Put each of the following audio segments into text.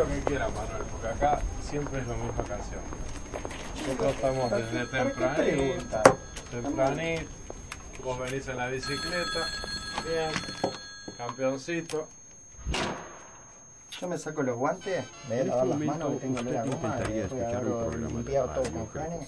lo que quieras, Manuel, porque acá siempre es la misma canción. Nosotros estamos desde tempranito, vos venís en la bicicleta, bien, campeoncito. Yo me saco los guantes, me voy a lavar las manos, que tengo olor a goma, y después habrlo limpiado todo con Jane.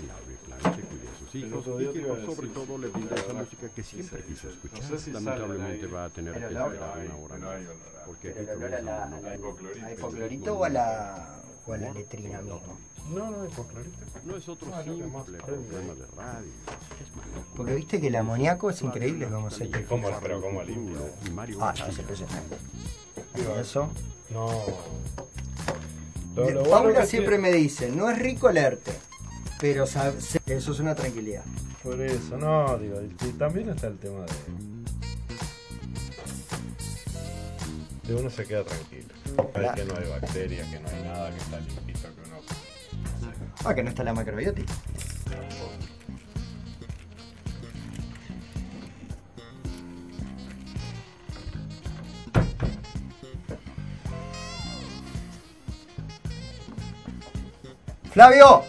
El otro día te iba a decir, sobre todo le brinda esa música que siempre quiso escuchar. No sé si Lamentablemente va a tener que esperar una hora más. Porque ¿El olor a la hipoclorito o a la letrina mismo? No, no, hipoclorito. no es otro simple problema de radio. Porque viste que el amoníaco es increíble como se te... Pero ¿cómo limpia? Ah, no, se presenta. Eso. No. Paula siempre me dice, no es rico leerte, pero eso es una tranquilidad. Por eso, no, digo, y también está el tema de uno se queda tranquilo. Claro. Que no hay bacterias, que no hay nada, que está limpito, que uno... Ah, que no está la macrobiótica. Flavio,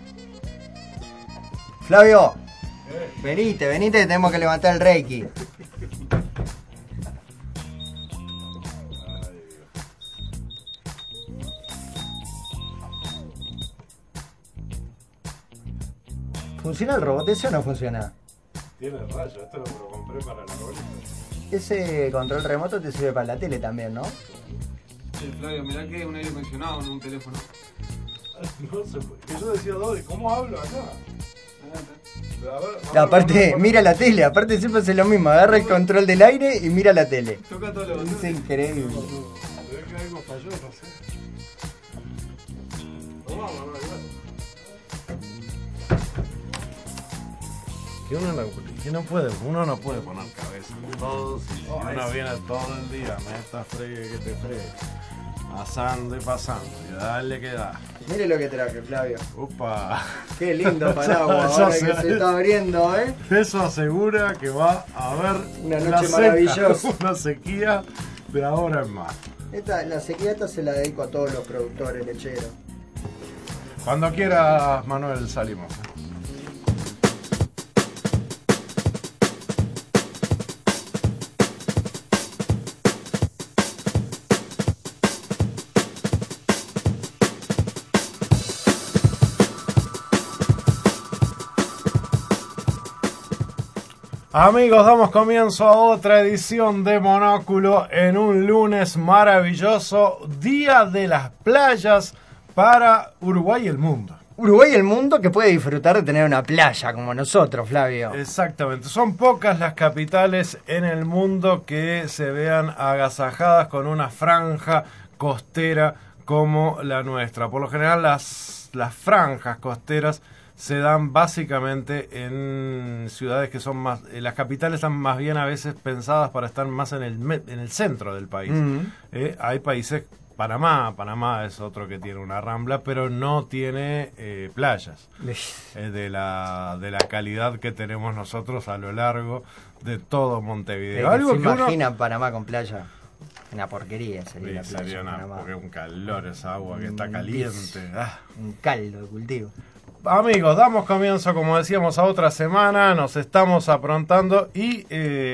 venite, que tenemos que levantar el Reiki. ¿Funciona el robot ese o no funciona? Tiene rayo, esto lo compré para la bolita. Ese control remoto te sirve para la tele también, ¿no? Sí, Flavio, mirá que un aire acondicionado en un teléfono. No se puede. Que yo decía, Dodi, ¿cómo hablo acá? A ver, Aparte, mira la tele, aparte siempre hace lo mismo, agarra el control del aire y mira la tele. Toca todos los botones. Es increíble. Ve que algo falló, no sé. Tomá, Manuel, uno no puede poner cabeza en todo. Si uno viene todo el día, meta fregue que te fregue, pasando y pasando, y dale que da. Mire lo que traje, Flavio. Upa. Qué lindo paraguas, ahora que se está abriendo, ¿eh? Eso asegura que va a haber Una noche maravillosa. Una sequía de ahora en más. La sequía esta se la dedico a todos los productores lecheros. Cuando quieras, Manuel, salimos. Amigos, damos comienzo a otra edición de Monóculo en un lunes maravilloso, Día de las Playas para Uruguay y el mundo. Uruguay y el mundo que puede disfrutar de tener una playa como nosotros, Flavio. Exactamente, son pocas las capitales en el mundo que se vean agasajadas con una franja costera como la nuestra. Por lo general las franjas costeras se dan básicamente en ciudades que son más... las capitales están más bien a veces pensadas para estar más en el centro del país. Hay países... Panamá es otro que tiene una rambla, pero no tiene playas. De la calidad que tenemos nosotros a lo largo de todo Montevideo. ¿Se imagina Panamá con playa? Una porquería sería la playa. Sería porque es un calor esa agua que está caliente. Un caldo de cultivo. Amigos, damos comienzo, como decíamos, a otra semana, nos estamos aprontando y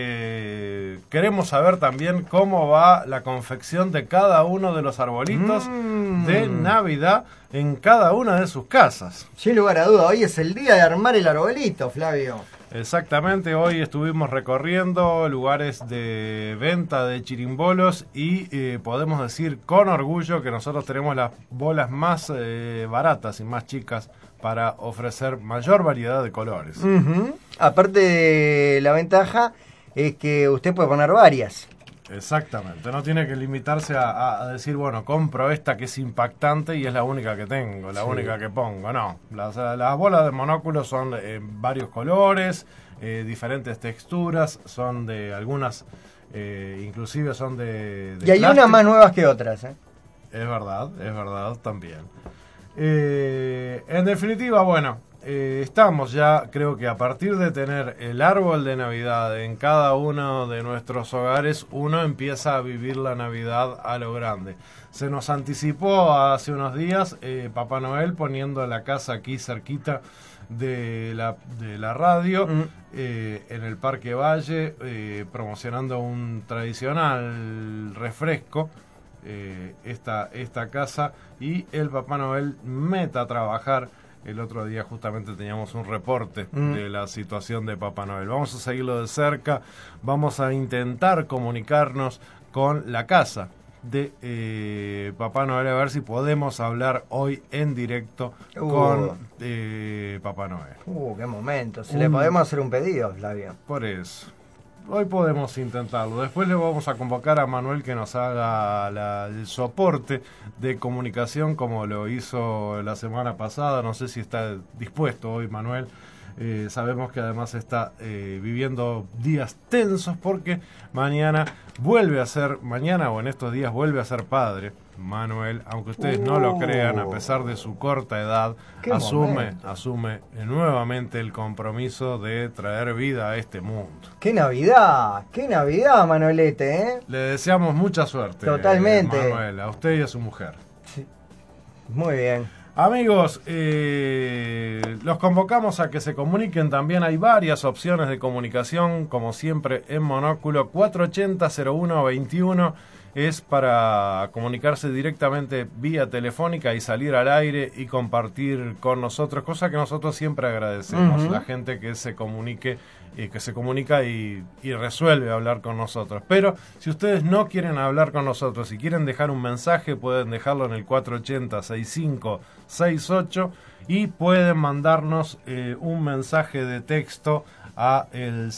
queremos saber también cómo va la confección de cada uno de los arbolitos de Navidad en cada una de sus casas. Sin lugar a duda, hoy es el día de armar el arbolito, Flavio. Exactamente, hoy estuvimos recorriendo lugares de venta de chirimbolos y podemos decir con orgullo que nosotros tenemos las bolas más baratas y más chicas para ofrecer mayor variedad de colores. Aparte, la ventaja es que usted puede poner varias. Exactamente, no tiene que limitarse a decir, bueno, compro esta que es impactante y es la única que tengo, la única que pongo. No, las bolas de monóculo son varios colores, diferentes texturas, son de algunas, inclusive son de y hay unas más nuevas que otras, ¿eh? Es verdad también. En definitiva, bueno, estamos ya, creo que a partir de tener el árbol de Navidad en cada uno de nuestros hogares, uno empieza a vivir la Navidad a lo grande. Se nos anticipó hace unos días Papá Noel poniendo la casa aquí cerquita de la radio, en el Parque Valle, promocionando un tradicional refresco, esta casa, y el Papá Noel meta a trabajar. El otro día justamente teníamos un reporte de la situación de Papá Noel. Vamos a seguirlo de cerca, vamos a intentar comunicarnos con la casa de Papá Noel, a ver si podemos hablar hoy en directo con Papá Noel. Qué momento. Si le podemos hacer un pedido, Flavio. Por eso. Hoy podemos intentarlo. Después le vamos a convocar a Manuel que nos haga el soporte de comunicación como lo hizo la semana pasada. No sé si está dispuesto hoy Manuel. Sabemos que además está viviendo días tensos porque mañana o en estos días vuelve a ser padre. Manuel, aunque ustedes no lo crean, a pesar de su corta edad, asume nuevamente el compromiso de traer vida a este mundo. ¡Qué Navidad! Manuelete, ¿eh? Le deseamos mucha suerte. Totalmente. Manuel, a usted y a su mujer. Sí. Muy bien. Amigos, los convocamos a que se comuniquen. También hay varias opciones de comunicación, como siempre en Monóculo. 480-0121 es para comunicarse directamente vía telefónica y salir al aire y compartir con nosotros, cosa que nosotros siempre agradecemos, la gente que se comunica y resuelve hablar con nosotros. Pero si ustedes no quieren hablar con nosotros, si quieren dejar un mensaje, pueden dejarlo en el 480-6568 y pueden mandarnos un mensaje de texto a el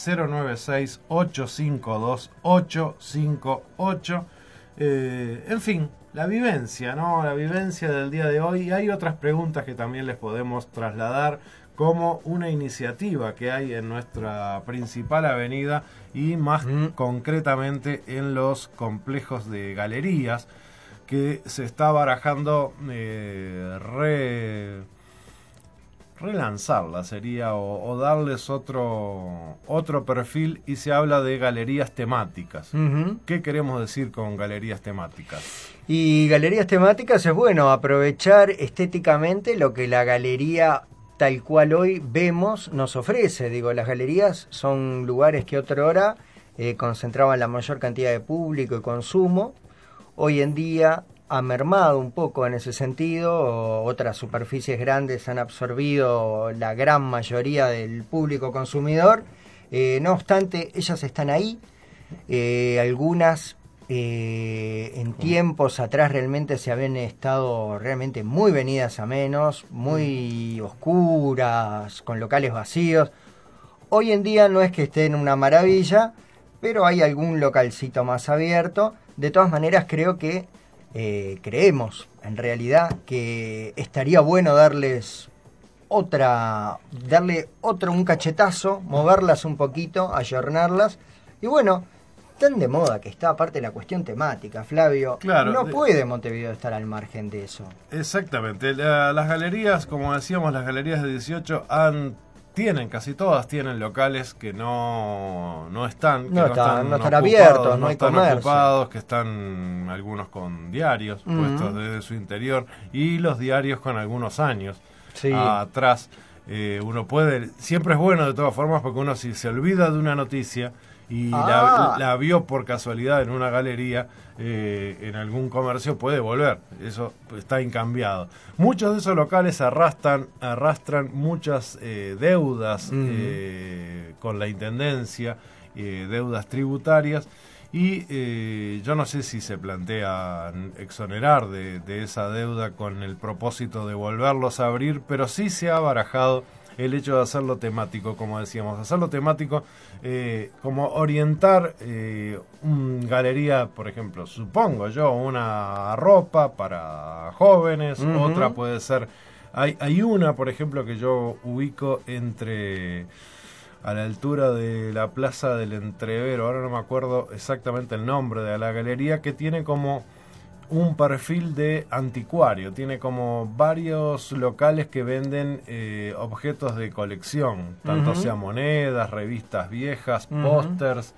096-852-858. En fin, la vivencia, ¿no? La vivencia del día de hoy. Y hay otras preguntas que también les podemos trasladar, como una iniciativa que hay en nuestra principal avenida y más concretamente en los complejos de galerías, que se está barajando relanzarla sería, o darles otro perfil, y se habla de galerías temáticas. ¿Qué queremos decir con galerías temáticas? Y galerías temáticas es bueno aprovechar estéticamente lo que la galería tal cual hoy vemos nos ofrece. Digo, las galerías son lugares que otrora concentraban la mayor cantidad de público y consumo. Hoy en día ha mermado un poco en ese sentido. Otras superficies grandes han absorbido la gran mayoría del público consumidor. No obstante, ellas están ahí. Algunas en tiempos atrás realmente se habían estado realmente muy venidas a menos, muy oscuras, con locales vacíos. Hoy en día no es que estén una maravilla, pero hay algún localcito más abierto. De todas maneras, creo que creemos en realidad que estaría bueno darle un cachetazo, moverlas un poquito, ayornarlas. Y bueno, tan de moda que está, aparte la cuestión temática, Flavio. Claro, no puede Montevideo estar al margen de eso. Exactamente. Las galerías, como decíamos, las galerías de 18 casi todas tienen locales que no están abiertos, no hay están comercio, ocupados, que están algunos con diarios puestos desde su interior, y los diarios con algunos años atrás. Uno siempre es bueno de todas formas, porque uno, si se olvida de una noticia y la vio por casualidad en una galería, en algún comercio, puede volver. Eso está incambiado. Muchos de esos locales arrastran muchas deudas con la intendencia, deudas tributarias, y yo no sé si se plantean exonerar de esa deuda con el propósito de volverlos a abrir, pero sí se ha barajado el hecho de hacerlo temático, como decíamos, hacerlo temático, como orientar galería, por ejemplo, supongo yo, una ropa para jóvenes, otra puede ser, hay una, por ejemplo, que yo ubico a la altura de la Plaza del Entrevero, ahora no me acuerdo exactamente el nombre de la galería, que tiene como un perfil de anticuario, tiene como varios locales que venden objetos de colección, tanto sea monedas, revistas viejas, pósters,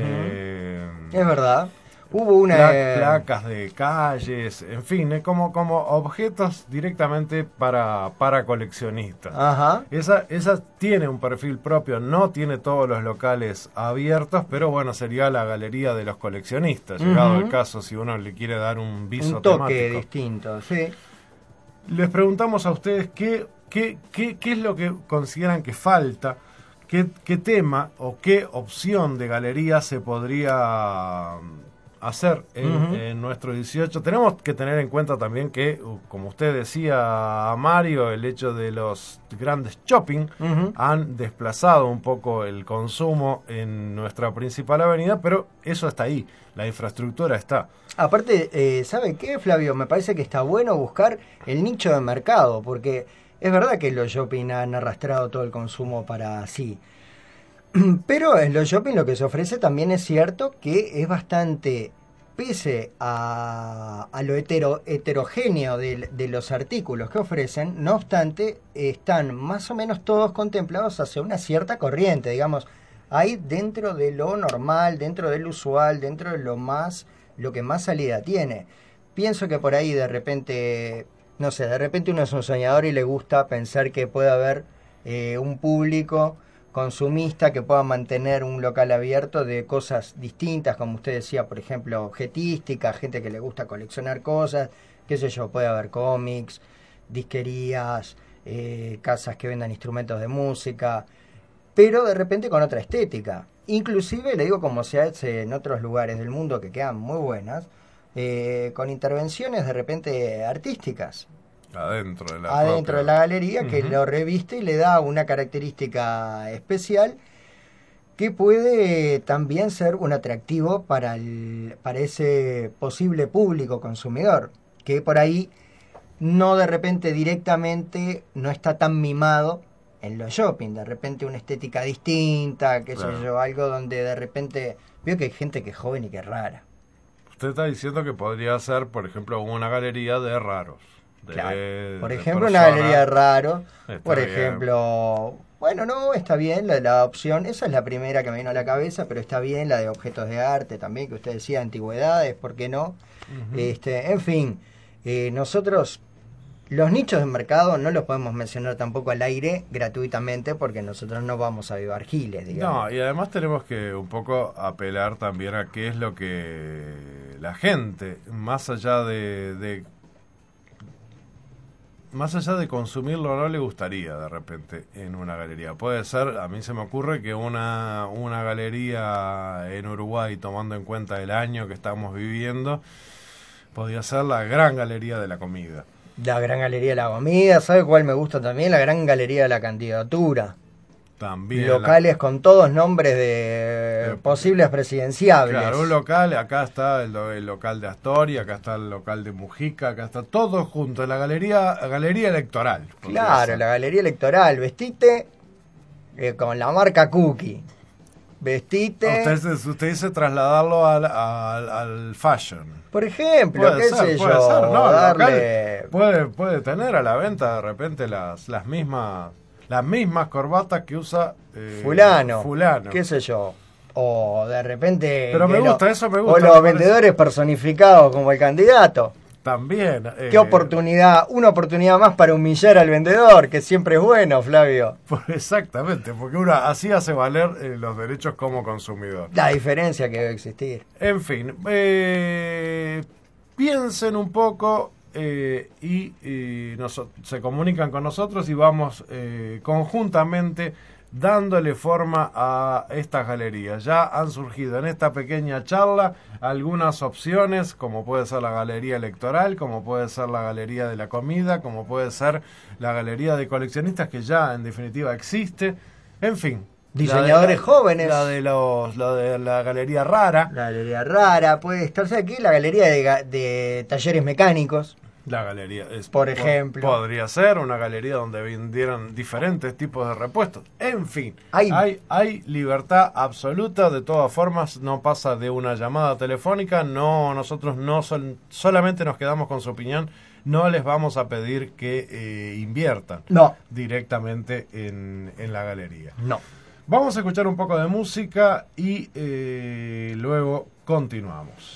es verdad. Hubo una placas de calles, en fin, como objetos directamente para coleccionistas. Ajá. Esa tiene un perfil propio, no tiene todos los locales abiertos, pero bueno, sería la galería de los coleccionistas, llegado el caso, si uno le quiere dar un viso un toque temático. distinto, sí. Les preguntamos a ustedes qué es lo que consideran que falta, qué tema o qué opción de galería se podría hacer en nuestro 18. Tenemos que tener en cuenta también que, como usted decía, Mario, el hecho de los grandes shopping han desplazado un poco el consumo en nuestra principal avenida, pero eso está ahí, la infraestructura está. Aparte, ¿sabe qué, Flavio? Me parece que está bueno buscar el nicho de mercado, porque es verdad que los shopping han arrastrado todo el consumo para sí. Pero en los shopping lo que se ofrece también es cierto que es bastante, pese a lo heterogéneo de los artículos que ofrecen, no obstante, están más o menos todos contemplados hacia una cierta corriente, digamos, hay dentro de lo normal, dentro del usual, dentro de lo que más salida tiene. Pienso que por ahí de repente, no sé, de repente uno es un soñador y le gusta pensar que puede haber un público consumista que pueda mantener un local abierto de cosas distintas, como usted decía, por ejemplo, objetística, gente que le gusta coleccionar cosas, qué sé yo, puede haber cómics, disquerías, casas que vendan instrumentos de música, pero de repente con otra estética. Inclusive, le digo como se hace en otros lugares del mundo que quedan muy buenas, con intervenciones de repente artísticas. Adentro de la galería, que lo reviste y le da una característica especial que puede también ser un atractivo para ese posible público consumidor, que por ahí no de repente directamente no está tan mimado en los shopping, de repente una estética distinta, qué sé yo, algo donde de repente veo que hay gente que es joven y que es rara. Usted está diciendo que podría ser, por ejemplo, una galería de raros. Claro. Por ejemplo, una galería de raros. Por ejemplo, bueno, no, está bien la opción. Esa es la primera que me vino a la cabeza, pero está bien la de objetos de arte también, que usted decía, antigüedades, ¿por qué no? En fin, nosotros, los nichos de mercado no los podemos mencionar tampoco al aire gratuitamente, porque nosotros no vamos a avivar giles, digamos. No, y además tenemos que un poco apelar también a qué es lo que la gente, más allá de consumirlo, no le gustaría de repente en una galería. Puede ser, a mí se me ocurre que una galería en Uruguay, tomando en cuenta el año que estamos viviendo, podría ser la gran galería de la comida. La gran galería de la comida, ¿sabe cuál me gusta también? La gran galería de la candidatura. También locales con todos nombres de posibles presidenciables. Claro, un local, acá está el local de Astoria, acá está el local de Mujica, acá está todo junto, la galería electoral. Claro, la galería electoral, vestite con la marca Cookie. Vestite. Usted dice trasladarlo al fashion. Por ejemplo, qué sé yo, no, darle... puede tener a la venta de repente las mismas corbatas que usa fulano, fulano, qué sé yo, o de repente pero me gusta, eso me gusta, o los vendedores personificados como el candidato también. Qué oportunidad, una oportunidad más para humillar al vendedor, que siempre es bueno, Flavio. Exactamente, porque uno así hace valer los derechos como consumidor, la diferencia que debe existir. En fin, piensen un poco se comunican con nosotros y vamos conjuntamente dándole forma a estas galerías. Ya han surgido en esta pequeña charla algunas opciones, como puede ser la galería electoral, como puede ser la galería de la comida, como puede ser la galería de coleccionistas, que ya en definitiva existe. En fin, diseñadores jóvenes, la de la galería rara. La galería rara puede estar aquí, la galería de talleres mecánicos. La galería por ejemplo. Podría ser una galería donde vendieran diferentes tipos de repuestos. En fin, hay libertad absoluta. De todas formas, no pasa de una llamada telefónica. No, nosotros solamente nos quedamos con su opinión. No les vamos a pedir que inviertan directamente en la galería. No. Vamos a escuchar un poco de música y luego continuamos.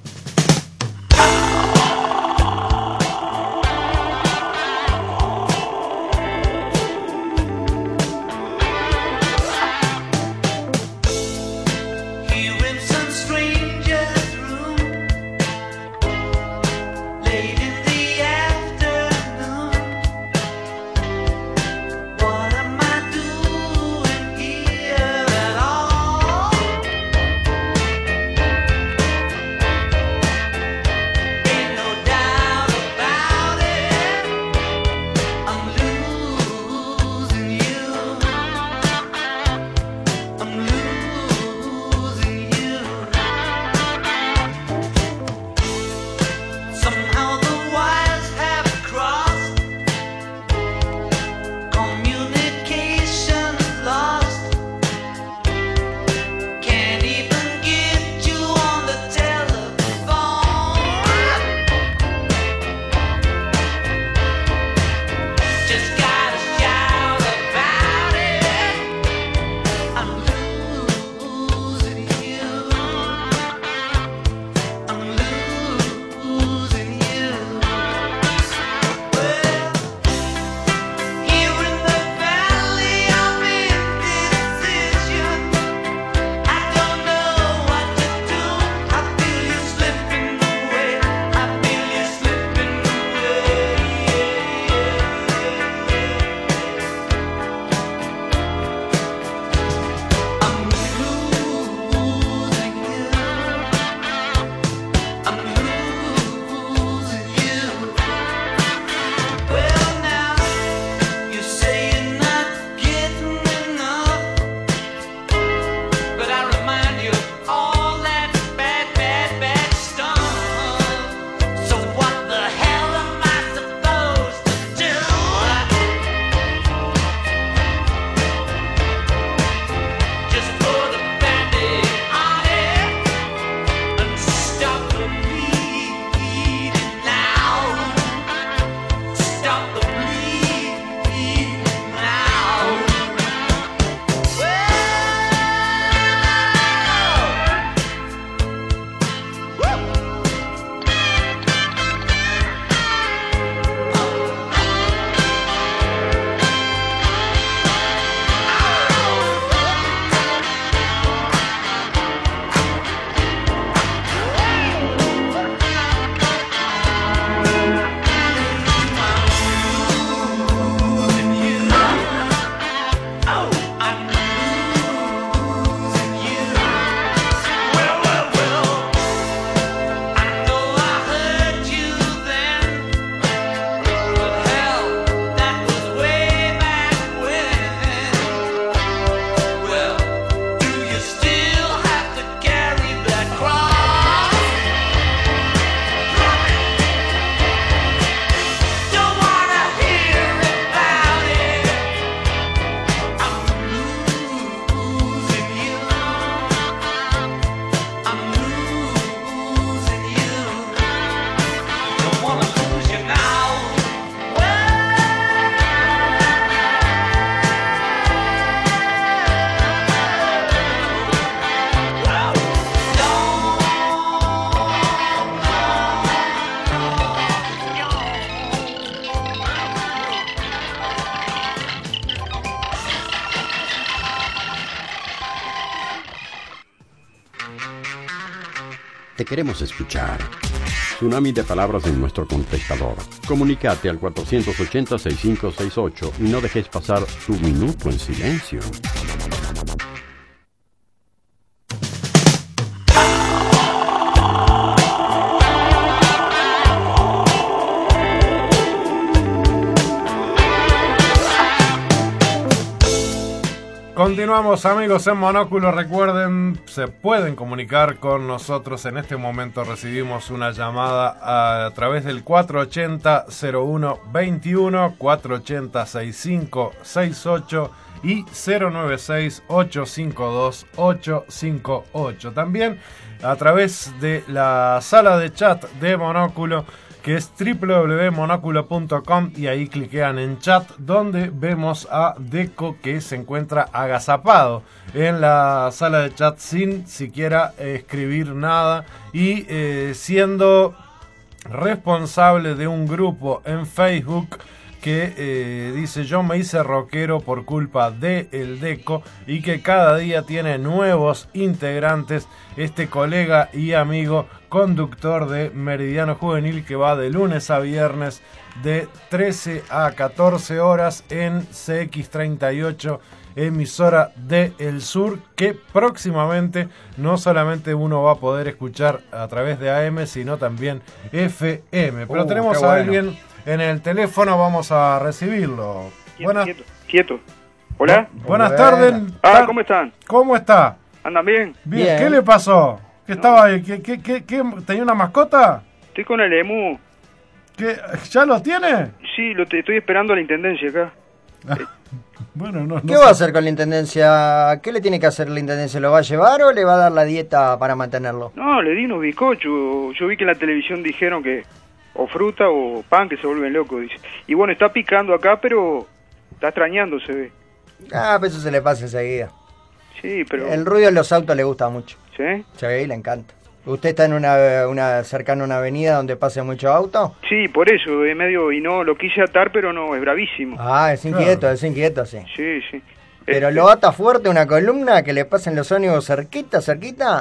Te queremos escuchar. Tsunami de palabras en nuestro contestador. Comunícate al 480-6568 y no dejes pasar tu minuto en silencio. Continuamos, amigos, en Monóculo. Recuerden, se pueden comunicar con nosotros. En este momento recibimos una llamada a través del 480-0121, 480-6568 y 096-852-858. También a través de la sala de chat de Monóculo, que es www.monoculo.com, y ahí cliquean en chat, donde vemos a Deco, que se encuentra agazapado en la sala de chat sin siquiera escribir nada, y siendo responsable de un grupo en Facebook que dice: yo me hice rockero por culpa de el Deco, y que cada día tiene nuevos integrantes, este colega y amigo conductor de Meridiano Juvenil, que va de lunes a viernes de 13 a 14 horas en CX38, emisora de El Sur, que próximamente no solamente uno va a poder escuchar a través de AM, sino también FM. Pero tenemos a alguien en el teléfono, vamos a recibirlo. Quieto. Hola. Buenas tardes. ¿Cómo están? ¿Cómo está? ¿Andan bien? Bien. ¿Qué le pasó? ¿Qué estaba ahí? ¿Qué tenía una mascota? Estoy con el emu. ¿Qué? ¿Ya lo tiene? Sí, estoy esperando a la intendencia acá. Bueno, no ¿Qué va a hacer con la intendencia? ¿Qué le tiene que hacer la intendencia? ¿Lo va a llevar o le va a dar la dieta para mantenerlo? No, le di unos bizcochos. Yo vi que en la televisión dijeron que o fruta o pan, que se vuelven locos, dice. Y bueno, está picando acá, pero está extrañando, se ve. Pues eso se le pasa enseguida. Sí, pero... El ruido en los autos le gusta mucho. ¿Sí? Sí, le encanta. ¿Usted está en una cercana a una avenida donde pase mucho auto? Sí, por eso, y no, lo quise atar, pero no, es bravísimo. Es inquieto, claro. Es inquieto, sí. Sí. Pero lo ata fuerte una columna que le pasen los ómnibus cerquita, sí.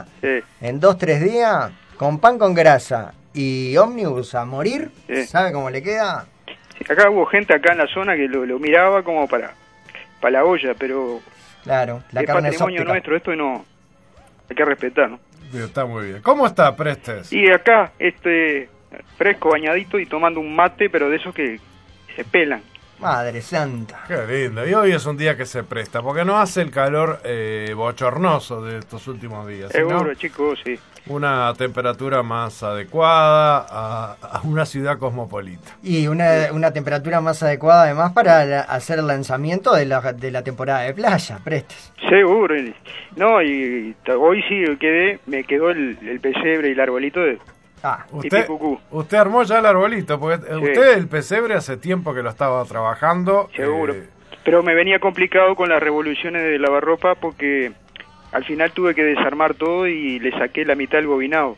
En 2-3 días, con pan con grasa y ómnibus a morir, sí. ¿Sabe cómo le queda? Sí, acá hubo gente acá en la zona que lo miraba como para la olla, pero... Claro, la es carne patrimonio nuestro, esto no... Hay que respetar, ¿no? Está muy bien. ¿Cómo está, Prestes? Y acá, fresco, bañadito y tomando un mate, pero de esos que se pelan. Madre santa. Qué lindo. Y hoy es un día que se presta, porque no hace el calor bochornoso de estos últimos días. Seguro, chicos, sí. Una temperatura más adecuada a una ciudad cosmopolita. Y una temperatura más adecuada además para hacer el lanzamiento de la temporada de playa, Prestes. Seguro. No, y hoy sí me quedó el pesebre y el arbolito de... Usted armó ya el arbolito, porque sí. Usted el pesebre hace tiempo que lo estaba trabajando. Seguro. Pero me venía complicado con las revoluciones de lavarropa porque al final tuve que desarmar todo y le saqué la mitad del bobinado.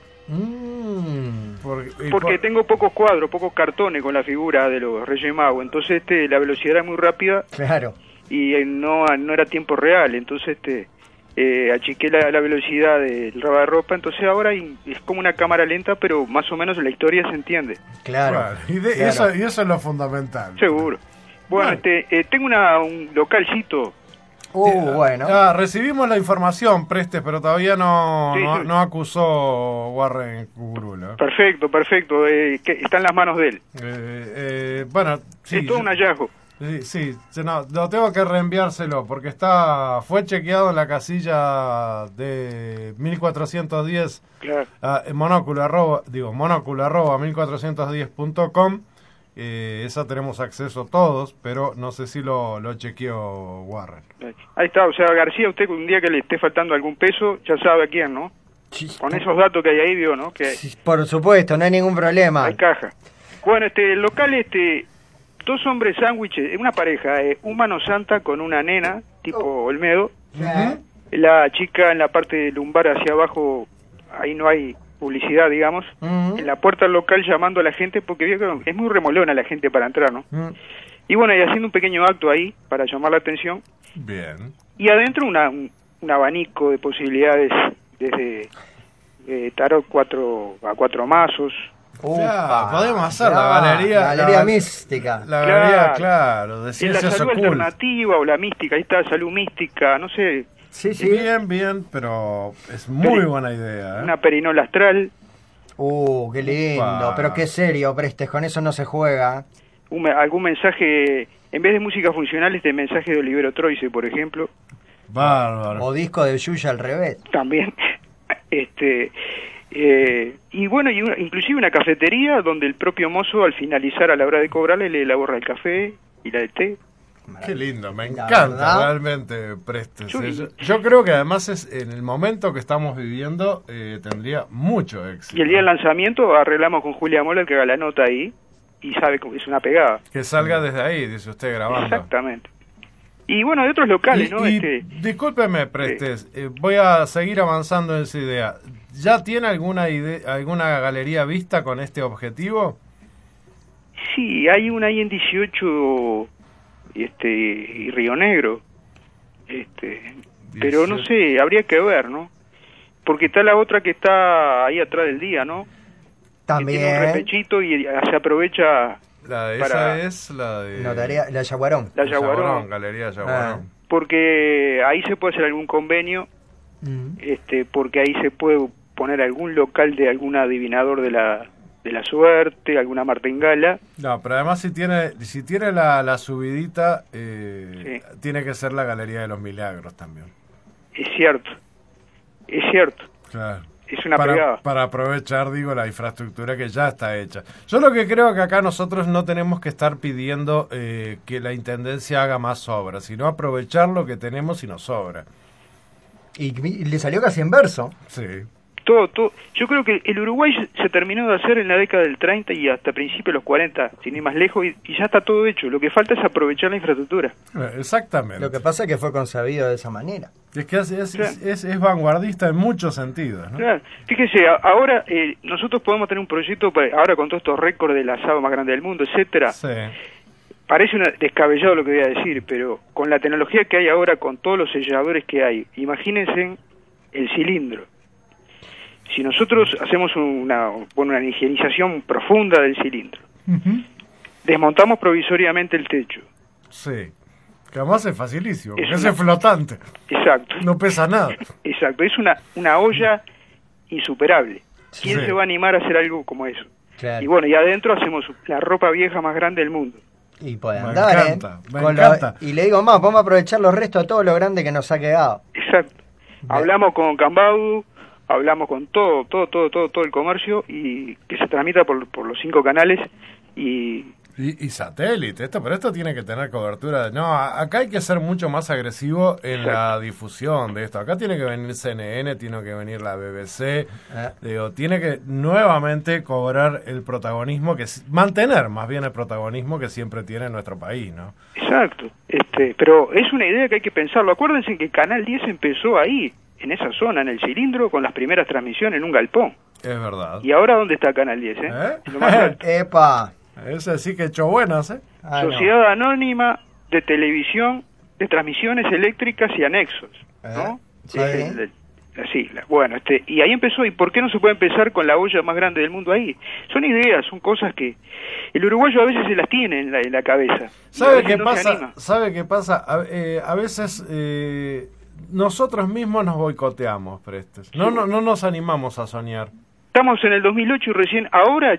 Porque tengo pocos cuadros, pocos cartones con la figura de los Reyes Magos. Entonces la velocidad era muy rápida. Claro. Y no era tiempo real. Entonces achiqué la velocidad del lavarropa, entonces ahora es como una cámara lenta, pero más o menos la historia se entiende. Claro. Eso es lo fundamental. Seguro. Bueno, tengo un localcito. Bueno. Recibimos la información, Prestes, pero todavía no acusó Warren Cucurulo. Perfecto. Que está en las manos de él. Bueno, sí. Es todo un hallazgo. Sí, no tengo que reenviárselo porque fue chequeado en la casilla de 1410, claro. monóculo@1410.com. Esa tenemos acceso todos, pero no sé si lo chequeó Warren. Ahí está, o sea, García, usted un día que le esté faltando algún peso, ya sabe a quién, ¿no? Sí. Con esos datos que hay ahí, vio, ¿no? Sí, por supuesto, no hay ningún problema. Hay caja. Bueno, el local, 2 hombres sándwiches, una pareja, un mano santa con una nena, tipo Olmedo. La chica en la parte lumbar hacia abajo, ahí no hay publicidad, digamos. En la puerta del local llamando a la gente, porque es muy remolona la gente para entrar, ¿no? Y bueno, y haciendo un pequeño acto ahí, para llamar la atención. Bien. Y adentro un abanico de posibilidades, desde tarot 4 a 4 mazos. Podemos hacer la galería mística. La galería, claro, de ciencias la salud ocultas. Alternativa o la mística, ahí está, salud mística, no sé. Sí. Bien, pero es muy buena idea. Una perinola astral. Qué lindo, pero qué serio, Prestes, con eso no se juega. Algún mensaje, en vez de música funcional, mensaje de Olivero Troise, por ejemplo. Bárbaro. O disco de Yuya al revés. También. Y bueno, inclusive una cafetería donde el propio mozo al finalizar a la hora de cobrarle le elabora el café y la de té. Qué lindo, me La encanta verdad. realmente Prestes. Yo creo que además en el momento que estamos viviendo tendría mucho éxito. Y el día del lanzamiento arreglamos con Julia Moller que haga la nota ahí y sabe que es una pegada. Que salga desde ahí, dice usted, grabando. Exactamente. Y bueno, de otros locales, ¿no? Discúlpeme, Prestes, voy a seguir avanzando en esa idea. ¿Ya tiene alguna galería vista con este objetivo? Sí, hay una ahí en 18 y Río Negro. Pero no sé, habría que ver, ¿no? Porque está la otra que está ahí atrás del día, ¿no? También. Que tiene un repechito y se aprovecha. Esa es la de... Notaría, la Yaguarón. La Yaguarón. Galería Yaguarón. Porque ahí se puede hacer algún convenio, porque ahí se puede poner algún local de algún adivinador de la suerte, alguna martingala. No, pero además si tiene la subidita, tiene que ser la Galería de los Milagros también. Es cierto. Claro. Es una pegada. Para aprovechar, digo, la infraestructura que ya está hecha. Yo lo que creo que acá nosotros no tenemos que estar pidiendo que la Intendencia haga más obras, sino aprovechar lo que tenemos y nos sobra. Y le salió casi en verso. Sí. Todo. Yo creo que el Uruguay se terminó de hacer en la década del 30 y hasta principios de los 40, sin ir más lejos, y ya está todo hecho. Lo que falta es aprovechar la infraestructura. Exactamente. Lo que pasa es que fue concebido de esa manera. Es que es vanguardista en muchos sentidos, ¿no? Claro. Fíjese, ahora nosotros podemos tener un proyecto, ahora con todos estos récords del asado más grande del mundo, etcétera. Sí. Parece descabellado lo que voy a decir, pero con la tecnología que hay ahora, con todos los selladores que hay, imagínense el cilindro. Si nosotros hacemos una higienización profunda del cilindro, desmontamos provisoriamente el techo. Sí, que además es facilísimo, porque Es es flotante. Exacto. No pesa nada. Exacto, es una olla insuperable. ¿Quién Sí. se va a animar a hacer algo como eso? Claro. Y bueno, y adentro hacemos la ropa vieja más grande del mundo. Y puede Me andar, encanta, me Con encanta. y le digo más, vamos a aprovechar los restos de todo lo grande que nos ha quedado. Exacto. Hablamos con Cambaudu, hablamos con todo el comercio y que se tramita por los 5 canales y satélite, pero esto tiene que tener cobertura. No, acá hay que ser mucho más agresivo en la difusión de esto. Acá tiene que venir CNN, tiene que venir la BBC, tiene que nuevamente cobrar el protagonismo, mantener más bien el protagonismo que siempre tiene nuestro país, ¿no? Exacto. Pero es una idea que hay que pensarlo. Acuérdense que Canal 10 empezó ahí, en esa zona, en el cilindro, con las primeras transmisiones en un galpón. Es verdad. ¿Y ahora dónde está Canal 10? En lo más alto. ¡Epa! Ese sí que echó buenas, ¿eh? Sociedad Anónima de Televisión de Transmisiones Eléctricas y Anexos, ¿no? Sí. La sigla. Bueno, y ahí empezó. ¿Y por qué no se puede empezar con la olla más grande del mundo ahí? Son ideas, son cosas que el uruguayo a veces se las tiene en la cabeza. ¿Sabe qué pasa? ¿Sabe qué pasa? A veces nosotros mismos nos boicoteamos, Prestes. No nos animamos a soñar. Estamos en el 2008 y recién ahora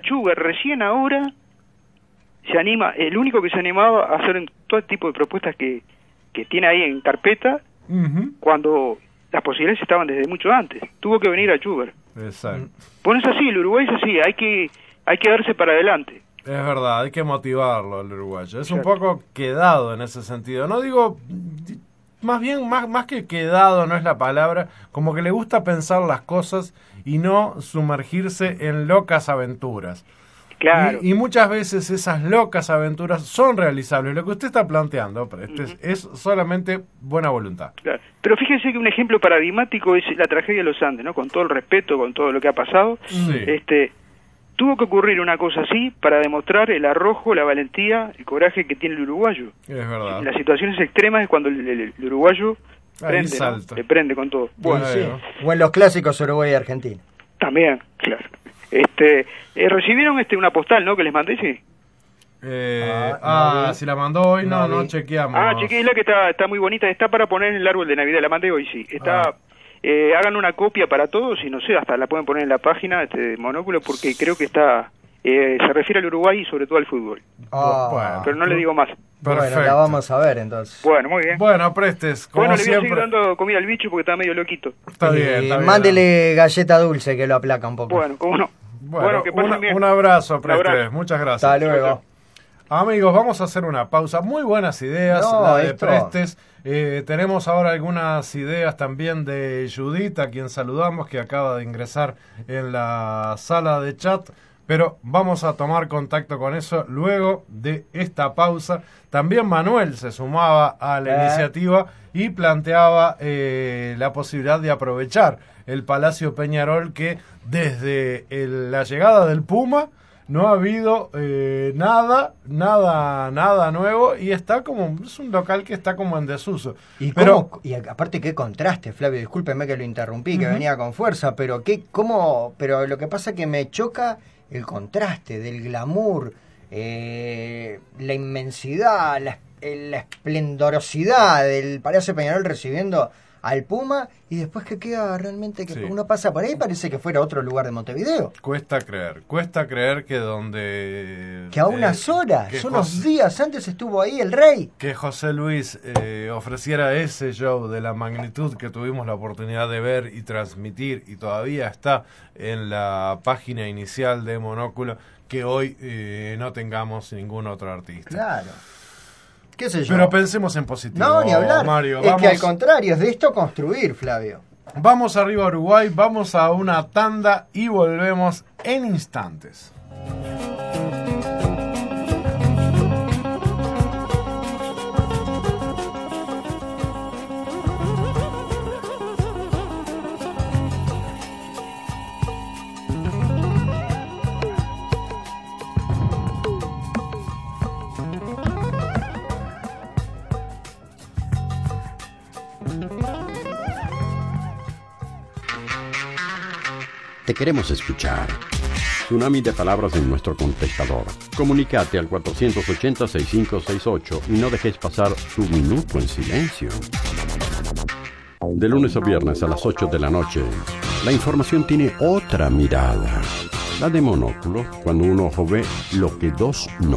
se anima, el único que se animaba a hacer todo tipo de propuestas que tiene ahí en carpeta, cuando las posibilidades estaban desde mucho antes. Tuvo que venir a Schubert. Exacto. Bueno, es así, el Uruguay es así, hay que darse para adelante. Es verdad, hay que motivarlo al uruguayo. Es un poco quedado en ese sentido. No digo, más bien, más que quedado no es la palabra, como que le gusta pensar las cosas y no sumergirse en locas aventuras. Claro. Y muchas veces esas locas aventuras son realizables. Lo que usted está planteando, es solamente buena voluntad. Claro. Pero fíjense que un ejemplo paradigmático es la tragedia de los Andes, ¿no? Con todo el respeto, con todo lo que ha pasado. Sí. Tuvo que ocurrir una cosa así para demostrar el arrojo, la valentía, el coraje que tiene el uruguayo. Es verdad. En las situaciones extremas es cuando el uruguayo prende, ¿no? Le prende con todo. Bueno, sí. O en los clásicos Uruguay y Argentina. También, claro. Recibieron una postal, ¿no? Que les mandé, sí. Si la mandó hoy, no chequeamos. Chequeéla que está muy bonita. Está para poner en el árbol de Navidad. La mandé hoy, sí. Está... hagan una copia para todos y no sé, hasta la pueden poner en la página Monóculo porque creo que está Se refiere al Uruguay y sobre todo al fútbol. Ah, Pero no le digo más. Perfecto. bueno, la vamos a ver entonces. Bueno, muy bien. Bueno, Prestes, como Bueno, le voy a siempre. seguir dando comida al bicho porque está medio loquito. Está bien, está bien. Mándele galleta dulce que lo aplaca un poco. Bueno, cómo no. Bueno, que pasen bien. un abrazo, Prestes. abrazo. Muchas gracias. Hasta luego. Amigos, vamos a hacer una pausa. Muy buenas ideas, No, la de esto- Prestes. Tenemos ahora algunas ideas también de Judith, a quien saludamos, que acaba de ingresar en la sala de chat. Pero vamos a tomar contacto con eso luego de esta pausa. También Manuel se sumaba a la iniciativa y planteaba la posibilidad de aprovechar el Palacio Peñarol, que desde la llegada del Puma no ha habido nada nuevo, y es un local que está como en desuso. Y aparte qué contraste, Flavio, discúlpeme que lo interrumpí, que venía con fuerza, pero pero lo que pasa es que me choca el contraste del glamour, la inmensidad, la esplendorosidad del Palacio Peñarol recibiendo al Puma, y después que queda realmente que Sí. uno pasa por ahí parece que fuera otro lugar de Montevideo. Cuesta creer que donde... Que a unas horas, que unos José- días antes estuvo ahí el rey. que José Luis ofreciera ese show de la magnitud que tuvimos la oportunidad de ver y transmitir, y todavía está en la página inicial de Monóculo, que hoy no tengamos ningún otro artista. Claro. ¿Qué sé yo? Pero pensemos en positivo. No, ni hablar. Mario, es que al contrario, es de esto construir, Flavio. vamos arriba a Uruguay, vamos a una tanda y volvemos en instantes. Te queremos escuchar. Tsunami de palabras en nuestro contestador. Comunícate al 480-6568 y no dejes pasar tu minuto en silencio. De lunes a viernes a las 8 de la noche, la información tiene otra mirada. La de Monóculo, cuando un ojo ve lo que dos no.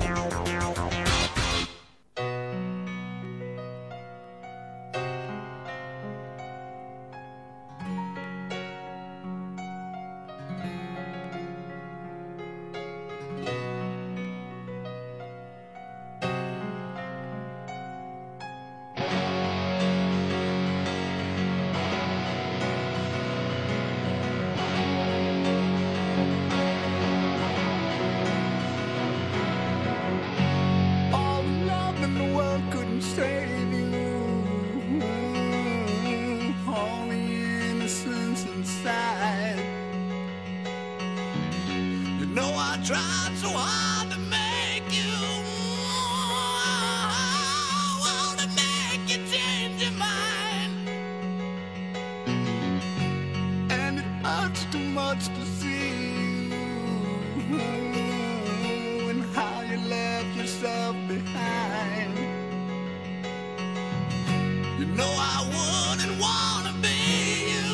All the love in the world couldn't save you. All the innocence inside. You know I tried so hard to make you. Want to make you change your mind. And it hurts too much to see you. And how you left yourself behind. You know I wouldn't wanna be you.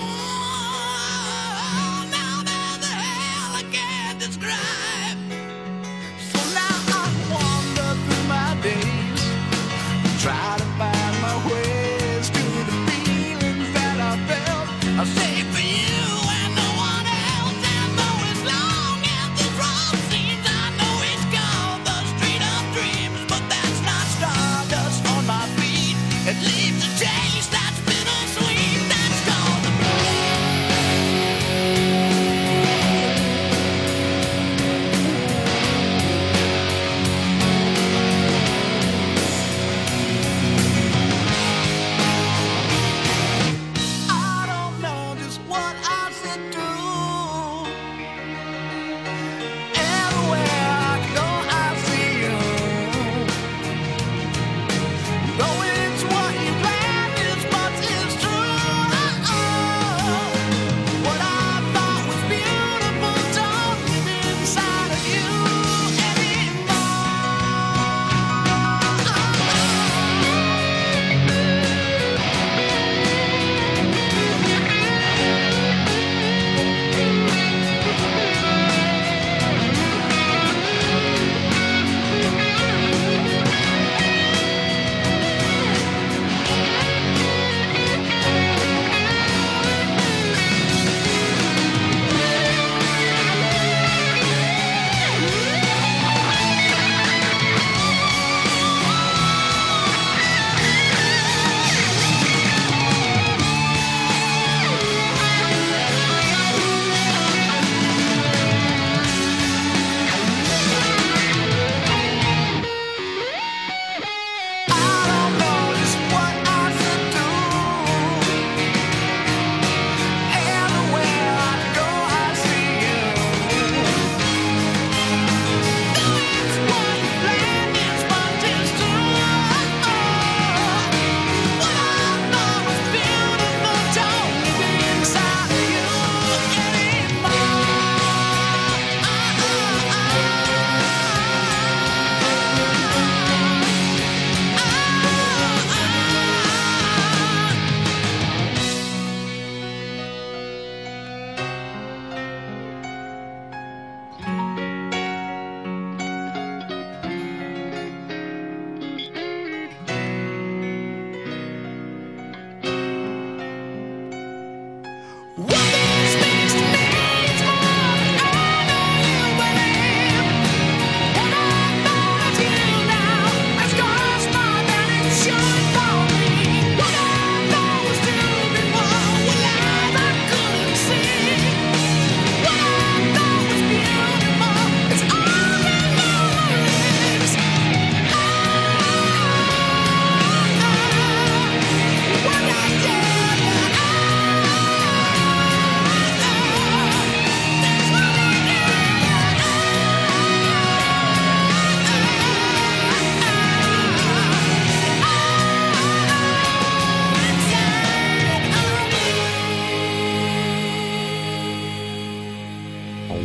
Now there's a hell I can't describe. So now I wander through my days, try to find my ways to the feelings that I felt. I say for you and no one else. And though as long as this road seems, I know it's called the street of dreams. But that's not stardust on my feet. It leaves a taste that's bittersweet. That's called the I don't know just what I should do. Everywhere I go, I see you. Though it's what you planned, it's much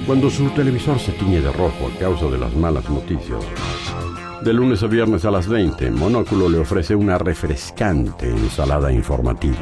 Cuando su televisor se tiñe de rojo a causa de las malas noticias. De lunes a viernes a las 20, Monóculo le ofrece una refrescante ensalada informativa.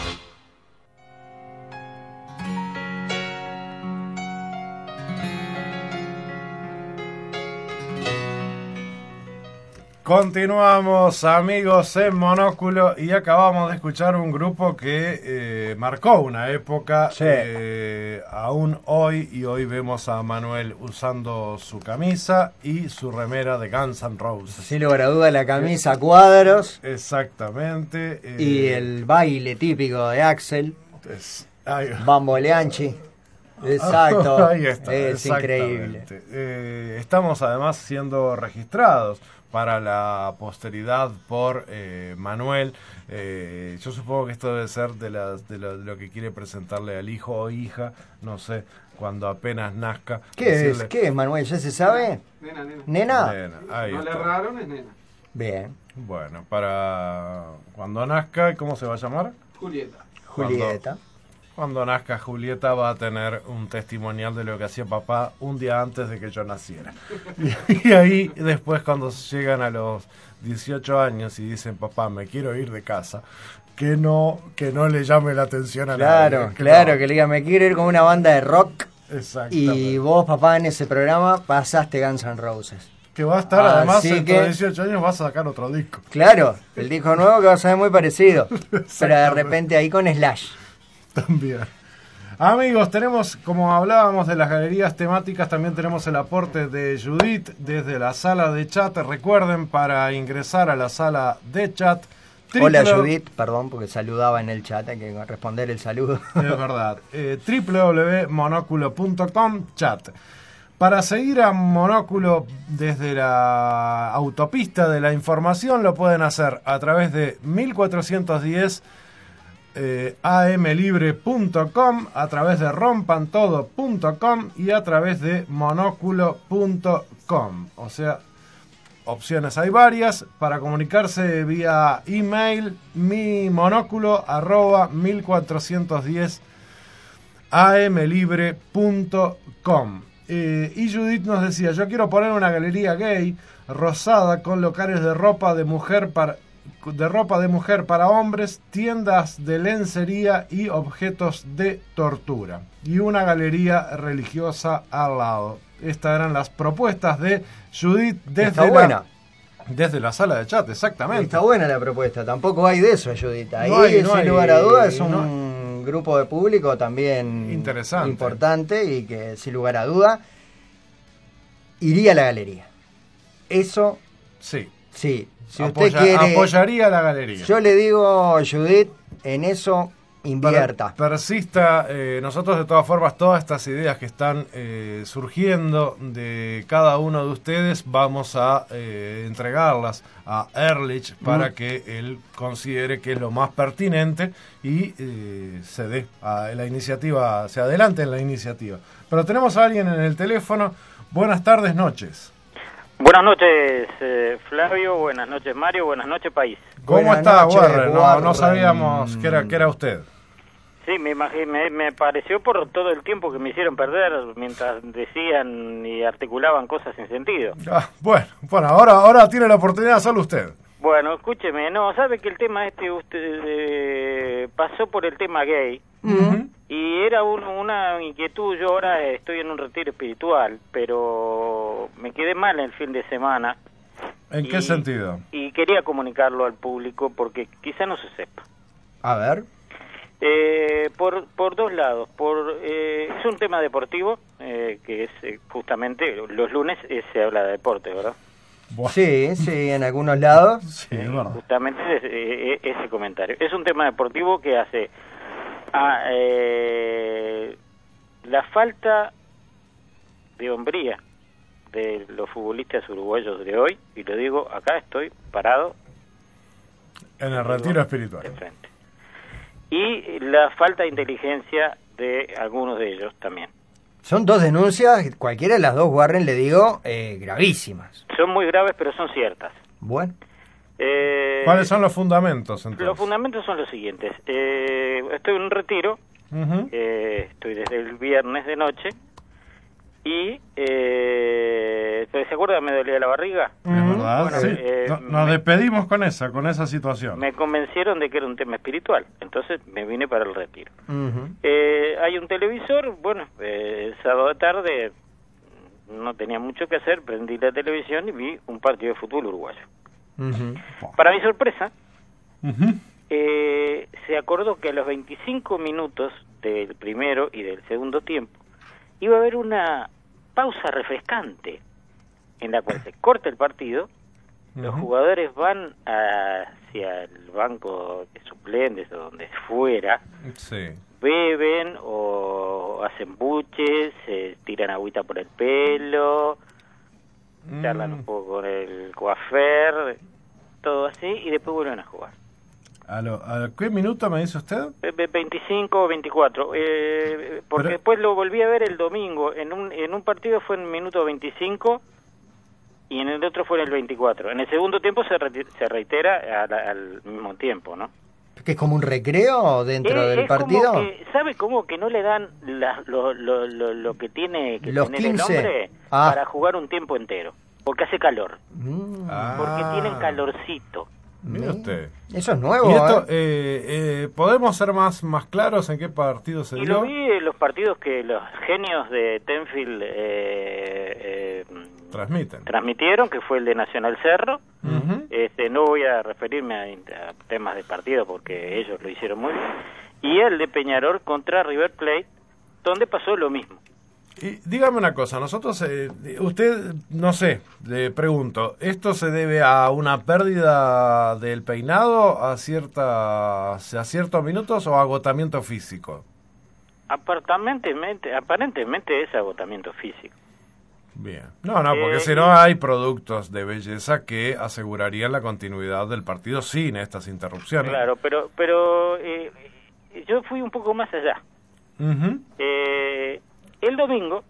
Continuamos, amigos, en Monóculo, y acabamos de escuchar un grupo que marcó una época, Sí. aún hoy, y hoy vemos a Manuel usando su camisa y su remera de Guns N' Roses. Sin lugar a duda, la camisa a cuadros Exactamente. y el baile típico de Axel, Ahí, Bamboleanchi. Exacto, ahí está, es increíble. exactamente. Estamos además siendo registrados para la posteridad por Manuel. Yo supongo que esto debe ser de lo que quiere presentarle al hijo o hija, no sé, cuando apenas nazca. ¿Qué es, Manuel? ¿Ya se sabe? Nena. ¿Nena? Nena, ahí No le está. erraron, es nena. Bien, Bueno, para cuando nazca, ¿cómo se va a llamar? Julieta. Julieta. Cuando nazca Julieta va a tener un testimonial de lo que hacía papá un día antes de que yo naciera. Y ahí después cuando llegan a los 18 años y dicen, papá, me quiero ir de casa, que no le llame la atención a Claro, nadie. claro, no. que le diga, me quiero ir con una banda de rock. Exactamente. Y vos, papá, en ese programa pasaste Guns N' Roses. Que va a estar, además, Así dentro que- de 18 años va a sacar otro disco. Claro, el disco nuevo que va a ser muy parecido. Pero de repente ahí con Slash. También. Amigos, tenemos, como hablábamos de las galerías temáticas, también tenemos el aporte de Judith desde la sala de chat. Recuerden, para ingresar a la sala de chat... Hola Judith, perdón porque saludaba en el chat, hay que responder el saludo. Es verdad. www.monóculo.com chat. Para seguir a Monóculo desde la autopista de la información lo pueden hacer a través de 1410 amlibre.com, a través de rompantodo.com y a través de monóculo.com. O sea, opciones hay varias. Para comunicarse vía email, mimonóculo@1410 amlibre.com. Y Judith nos decía, yo quiero poner una galería gay rosada con locales de ropa de mujer para hombres, tiendas de lencería y objetos de tortura, y una galería religiosa al lado. Estas eran las propuestas de Judith desde la sala de chat, exactamente. Está buena la propuesta, tampoco hay de eso, Judith. Ahí, No hay, sin lugar a dudas, es un no. grupo de público también Interesante. importante y que, sin lugar a duda, iría a la galería. Eso, Sí. sí. Si usted quiere, apoyaría la galería. yo le digo, Judith, en eso invierta. Persista. Nosotros, de todas formas, todas estas ideas que están surgiendo de cada uno de ustedes, vamos a entregarlas a Ehrlich para que él considere que es lo más pertinente y se dé a la iniciativa, se adelante en la iniciativa. Pero tenemos a alguien en el teléfono. Buenas tardes, noches. Buenas noches, Flavio. Buenas noches, Mario. Buenas noches, país. ¿Cómo Buenas está, noches, Warren? No Warren. sabíamos que era usted. Sí, me pareció por todo el tiempo que me hicieron perder mientras decían y articulaban cosas sin sentido. Bueno, ahora tiene la oportunidad de hacerlo usted. Bueno, escúcheme, no, sabe que el tema usted pasó por el tema gay. Y era una inquietud. Yo ahora estoy en un retiro espiritual, pero me quedé mal el fin de semana. ¿En qué sentido? Y quería comunicarlo al público porque quizá no se sepa. A ver. Por dos lados. Es un tema deportivo, que es justamente los lunes se habla de deporte, ¿verdad? Bueno, Sí, en algunos lados. sí, es verdad. Justamente ese comentario. Es un tema deportivo que hace la falta de hombría de los futbolistas uruguayos de hoy, y lo digo acá, estoy parado En el retiro espiritual. de frente, y la falta de inteligencia de algunos de ellos también. Son dos denuncias, cualquiera de las dos, Warren, le digo, gravísimas. Son muy graves, pero son ciertas. Bueno. ¿Cuáles son los fundamentos, entonces? Los fundamentos son los siguientes. Estoy en un retiro, Ujú. estoy desde el viernes de noche, Y, ¿se acuerda? Me dolía la barriga. Es verdad, Bueno, sí. Nos despedimos con esa situación. Me convencieron de que era un tema espiritual, entonces me vine para el retiro. Ujú. Hay un televisor, bueno, sábado de tarde no tenía mucho que hacer, prendí la televisión y vi un partido de fútbol uruguayo. Ujú. Para mi sorpresa, Ujú. se acordó que a los 25 minutos del primero y del segundo tiempo iba a haber una pausa refrescante en la cual se corta el partido, los jugadores van hacia el banco de suplentes o donde fuera, Sí. beben o hacen buches, se tiran agüita por el pelo, charlan un poco con el coafer, todo así, y después vuelven a jugar. ¿A qué minuto me dice usted? 25 o 24, porque Pero- después lo volví a ver el domingo, en un partido fue en el minuto 25 y en el otro fue en el 24. En el segundo tiempo se reitera al mismo tiempo, ¿no? ¿Que es como un recreo dentro del es partido? como que, ¿sabe cómo que no le dan lo que tiene que Los tener 15. el hombre Ah. para jugar un tiempo entero? Porque hace calor, Mm, porque tienen calorcito. Mire usted. Eso es nuevo, Y esto, ¿eh? ¿podemos ser más claros en qué partido se Y dio? lo vi en los partidos que los genios de Tenfield Transmiten. transmitieron, que fue el de Nacional Cerro. Ujú. No voy a referirme a temas de partido porque ellos lo hicieron muy bien. Y el de Peñarol contra River Plate, donde pasó lo mismo. Y dígame una cosa, nosotros, usted, no sé, le pregunto, ¿esto se debe a una pérdida del peinado a ciertos minutos o agotamiento físico? Aparentemente es agotamiento físico. Bien. No, porque si y- no hay productos de belleza que asegurarían la continuidad del partido sin estas interrupciones. Claro, pero yo fui un poco más allá. Ujú. El domingo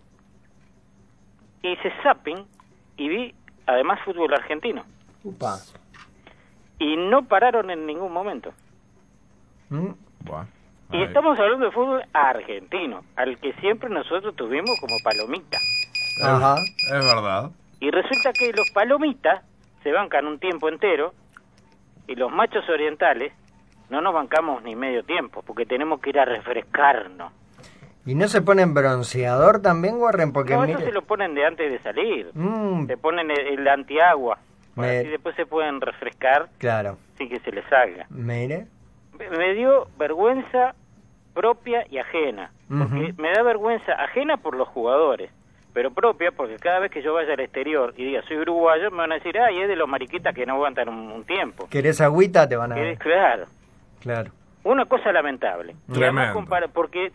hice zapping y vi además fútbol argentino. Upa. Y no pararon en ningún momento. Mm. Buah. Y Ahí. estamos hablando de fútbol argentino, al que siempre nosotros tuvimos como palomita. Ajá. Es verdad. Y resulta que los palomitas se bancan un tiempo entero y los machos orientales no nos bancamos ni medio tiempo, porque tenemos que ir a refrescarnos. ¿Y no se ponen bronceador también, Warren? Porque No, mire... eso se lo ponen de antes de salir. Mm, Se ponen el antiagua, para Me- así después se pueden refrescar claro. sin que se les salga. Mire. Me dio vergüenza propia y ajena, porque Ujú. me da vergüenza ajena por los jugadores, pero propia porque cada vez que yo vaya al exterior y diga soy uruguayo, me van a decir, ay, es de los mariquitas que no aguantan un tiempo. ¿Querés agüita? Te van a Que, ver. claro, Claro. una cosa lamentable. Y además Tremendo.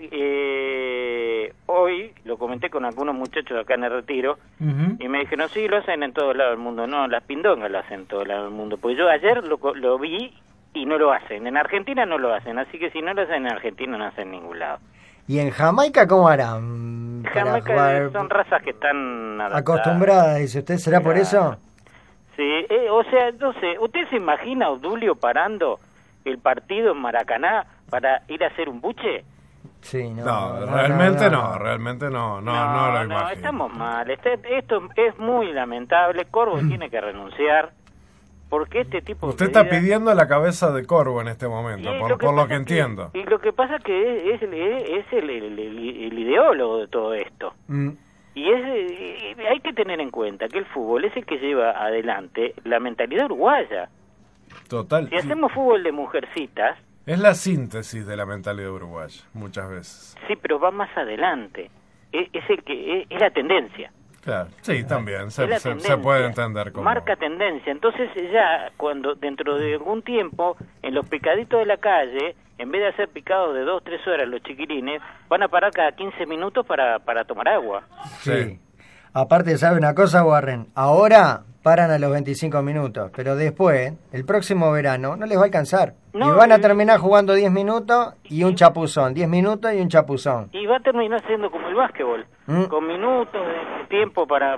porque hoy lo comenté con algunos muchachos acá en el retiro Ujú. y me dijeron, sí, lo hacen en todos lados del mundo. No, las pindongas lo hacen en todos lados del mundo, porque yo ayer lo vi y no lo hacen. En Argentina no lo hacen, así que si no lo hacen en Argentina no hacen en ningún lado. ¿Y en Jamaica cómo harán? Para Jamaica jugar son razas que están adaptadas. acostumbradas, dice usted. ¿Será por eso? Sí, o sea, no sé, ¿usted se imagina a Obdulio parando el partido en Maracaná para ir a hacer un buche? Sí, no. No, realmente no lo imagino. Estamos mal. Esto es muy lamentable. Corvo tiene que renunciar porque este tipo Usted de está medidas- pidiendo la cabeza de Corvo en este momento, Y por lo pasa que entiendo. Y lo que pasa es que es el ideólogo de todo esto. Mm, Y hay que tener en cuenta que el fútbol es el que lleva adelante la mentalidad uruguaya. Total. Si hacemos fútbol de mujercitas, Es la síntesis de la mentalidad uruguaya, muchas veces. sí, pero va más adelante. Es el que es la tendencia. Claro. Sí, también. Es la Se tendencia. puede entender como... Marca tendencia. Entonces ya cuando dentro de algún tiempo en los picaditos de la calle, en vez de hacer picados de 2-3 horas los chiquilines, van a parar cada 15 minutos para tomar agua. sí. Aparte, ¿sabe una cosa, Warren? Ahora paran a los 25 minutos, pero después, el próximo verano, no les va a alcanzar. No, y van a terminar jugando 10 minutos y un chapuzón. 10 minutos y un chapuzón. Y va a terminar siendo como el básquetbol, Mm. con minutos de tiempo para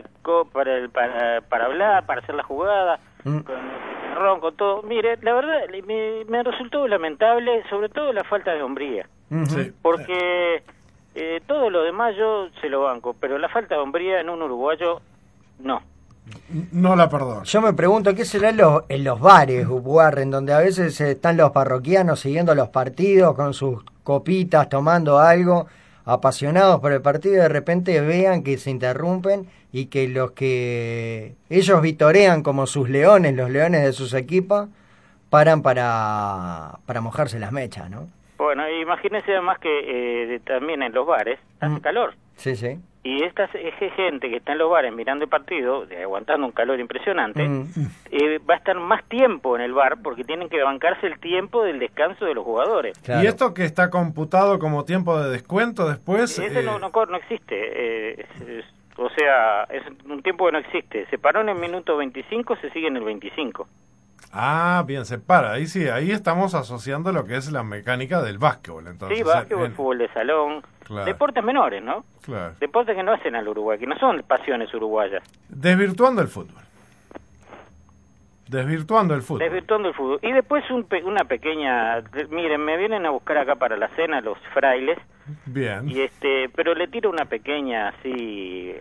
hablar, para hacer la jugada, Mm. con el ron, con todo. Mire, la verdad me resultó lamentable, sobre todo la falta de hombría. Ujú. Sí. Porque Todo lo demás yo se lo banco, pero la falta de hombría en un uruguayo, no. No la perdono. Yo me pregunto qué será en los bares, Warren, donde a veces están los parroquianos siguiendo los partidos con sus copitas, tomando algo, apasionados por el partido, y de repente vean que se interrumpen y que los que ellos vitorean como sus leones, los leones de sus equipos, paran para mojarse las mechas, ¿no? Bueno, imagínense además que también en los bares hace calor. Sí, sí. Y esta gente que está en los bares mirando el partido, aguantando un calor impresionante, va a estar más tiempo en el bar porque tienen que bancarse el tiempo del descanso de los jugadores. Claro. ¿Y esto que está computado como tiempo de descuento después? Ese no existe. O sea, es un tiempo que no existe. Se paró en el minuto 25, se sigue en el 25. Ah, bien, se para. Ahí sí, ahí estamos asociando lo que es la mecánica del básquetbol. Entonces, Sí, básquetbol, fútbol de salón, Claro. deportes menores, ¿no? Claro. Deportes que no hacen al Uruguay, que no son pasiones uruguayas. Desvirtuando el fútbol. Desvirtuando el fútbol. Desvirtuando el fútbol. Y después una pequeña... Miren, me vienen a buscar acá para la cena los frailes, Bien. y pero le tiro una pequeña así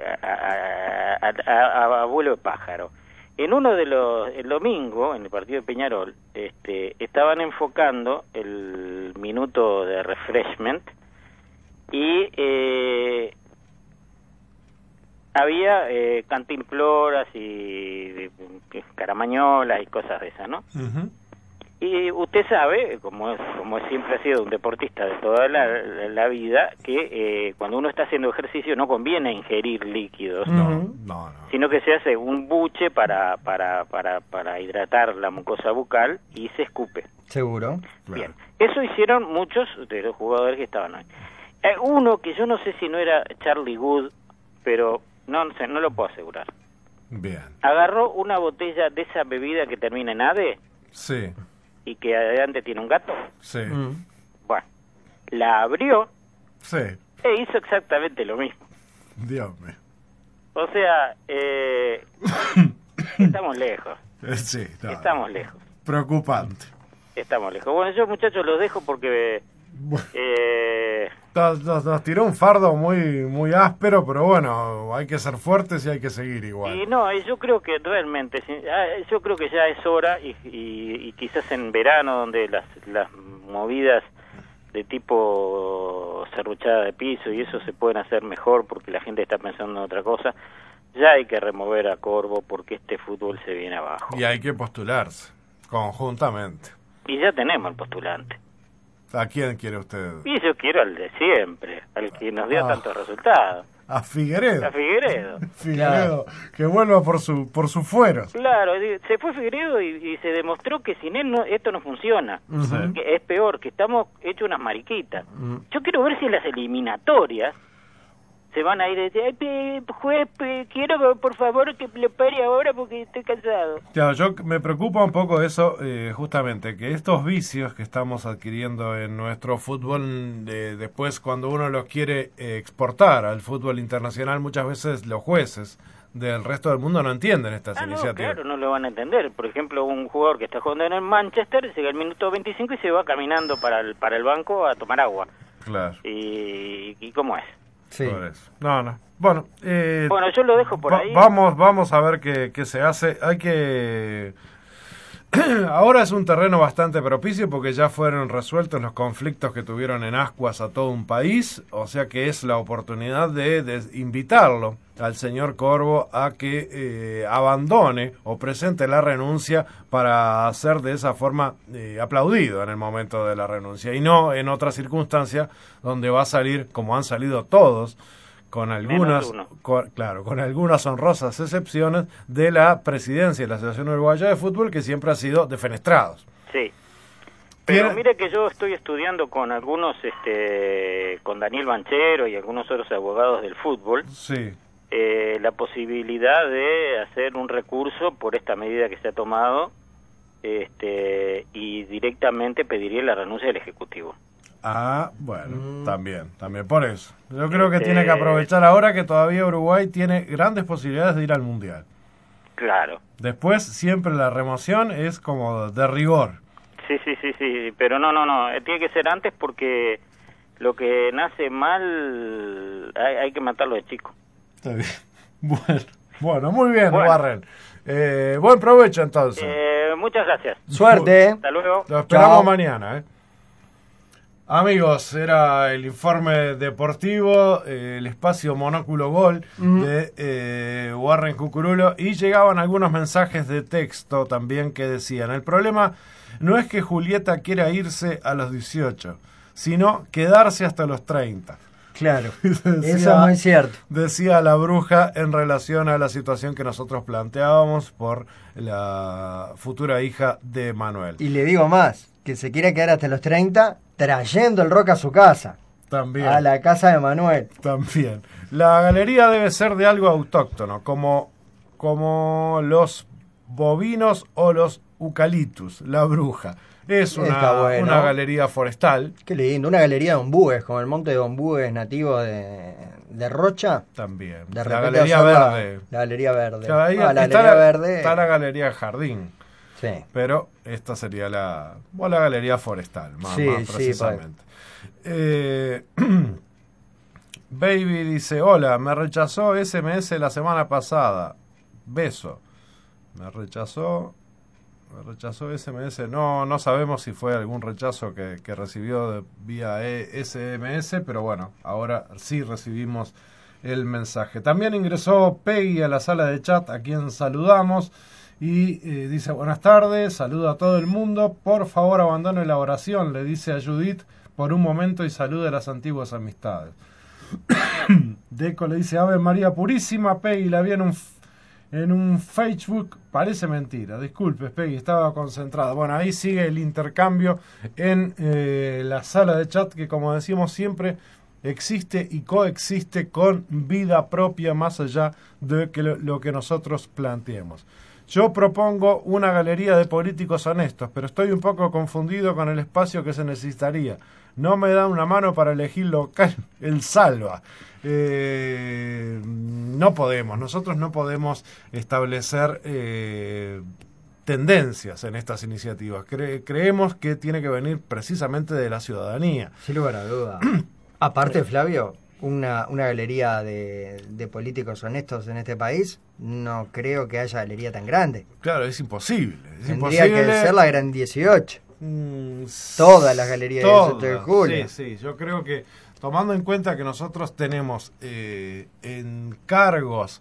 a abuelo de pájaro. En uno de el domingo, en el partido de Peñarol, estaban enfocando el minuto de refreshment y había cantimploras y caramañolas y cosas de esas, ¿no? Ujú. Y usted sabe, como siempre ha sido un deportista de toda la vida, que cuando uno está haciendo ejercicio no conviene ingerir líquidos, No. sino que se hace un buche para hidratar la mucosa bucal y se escupe. Seguro. Claro. Bien, eso hicieron muchos de los jugadores que estaban ahí. Uno que yo no sé si no era Charlie Good, pero no sé, no lo puedo asegurar. Bien. Agarró una botella de esa bebida que termina en ADE Sí, y que adelante tiene un gato. sí, Bueno, la abrió sí. e hizo exactamente lo mismo. Dios mío. O sea, estamos lejos, Sí, no, estamos lejos, preocupante. estamos lejos. Bueno, yo muchachos los dejo porque... Bueno, nos tiró un fardo muy áspero, pero bueno, hay que ser fuertes y hay que seguir igual. Y no, yo creo que realmente, yo creo que ya es hora y quizás en verano donde las movidas de tipo serruchada de piso y eso se pueden hacer mejor porque la gente está pensando en otra cosa, ya hay que remover a Corvo porque este fútbol se viene abajo. Y hay que postularse conjuntamente. Y ya tenemos el postulante. ¿A quién quiere usted? Y yo quiero al de siempre, al que nos dio tantos resultados, A Figueredo. a Figueredo. Figueredo, que vuelva por su fuero. Claro, se fue Figueredo y se demostró que sin él esto no funciona. Sí. Que es peor, que estamos hechos unas mariquitas. Yo quiero ver si en las eliminatorias se van a ir y decir, juez, quiero por favor que le pare ahora porque estoy cansado. Claro, yo me preocupa un poco eso, justamente, que estos vicios que estamos adquiriendo en nuestro fútbol, después cuando uno los quiere exportar al fútbol internacional, muchas veces los jueces del resto del mundo no entienden estas No, iniciativas. claro, no lo van a entender. Por ejemplo, un jugador que está jugando en el Manchester llega al minuto 25 y se va caminando para el banco a tomar agua. Claro. ¿Y cómo es? Sí. Por eso. No. Bueno, Bueno, yo lo dejo por ahí. Vamos a ver qué se hace. Hay que... Ahora es un terreno bastante propicio porque ya fueron resueltos los conflictos que tuvieron en Ascuas a todo un país, o sea que es la oportunidad de invitarlo al señor Corvo a que abandone o presente la renuncia para ser de esa forma aplaudido en el momento de la renuncia y no en otra circunstancia donde va a salir como han salido todos con algunas, con algunas honrosas excepciones de la presidencia de la Asociación Uruguaya de Fútbol, que siempre ha sido defenestrados. Sí. Pero mire que yo estoy estudiando con algunos, con Daniel Banchero y algunos otros abogados del fútbol, sí, la posibilidad de hacer un recurso por esta medida que se ha tomado, y directamente pediría la renuncia del Ejecutivo. Ah, bueno, también por eso. Yo creo que tiene que aprovechar ahora que todavía Uruguay tiene grandes posibilidades de ir al Mundial. Claro. Después siempre la remoción es como de rigor. Sí, pero no, tiene que ser antes porque lo que nace mal hay que matarlo de chico. Está bien. Bueno, muy bien, Bueno. Warren. Buen provecho entonces. Muchas gracias. Suerte. Hasta luego. Lo esperamos Chao. mañana. Amigos, era el informe deportivo, el espacio Monóculo Gol de Warren Cucurulo, y llegaban algunos mensajes de texto también que decían: el problema no es que Julieta quiera irse a los 18, sino quedarse hasta los 30. Claro, Decía- eso es muy cierto. Decía la bruja en relación a la situación que nosotros planteábamos por la futura hija de Manuel. Y le digo más, que se quiera quedar hasta los 30 trayendo el rock a su casa, También. a la casa de Manuel. También. La galería debe ser de algo autóctono, como los bovinos o los eucaliptus, la bruja. Es Está bueno. una galería forestal Qué lindo, una galería de ombúes, como el monte de ombúes nativo de Rocha. también. De La repente galería hacer verde. La galería verde. Claro, ahí La está galería verde. está la galería jardín, Sí. pero esta sería la galería forestal, más Sí, precisamente. Baby dice: hola, me rechazó SMS la semana pasada. Beso. Me rechazó SMS. No sabemos si fue algún rechazo que recibió vía SMS, pero bueno, ahora sí recibimos el mensaje. También ingresó Peggy a la sala de chat, a quien saludamos, y dice: buenas tardes, saluda a todo el mundo, por favor abandone la oración, le dice a Judith por un momento, y salude a las antiguas amistades. Deco le dice: Ave María Purísima. Peggy la vi en un Facebook, parece mentira, disculpe Peggy, estaba concentrada. Bueno, ahí sigue el intercambio en la sala de chat, que como decimos siempre existe y coexiste con vida propia, más allá de lo que nosotros planteemos. Yo propongo una galería de políticos honestos, pero estoy un poco confundido con el espacio que se necesitaría. No me da una mano para elegir local el Salva. Nosotros no podemos establecer tendencias en estas iniciativas. Creemos que tiene que venir precisamente de la ciudadanía. Sin lugar a duda. Aparte, Flavio, una galería de políticos honestos en este país, no creo que haya galería tan grande. Claro, es imposible. Tendría que ser la Gran 18. Todas las galerías del 7 de julio. Sí, yo creo que, tomando en cuenta que nosotros tenemos encargos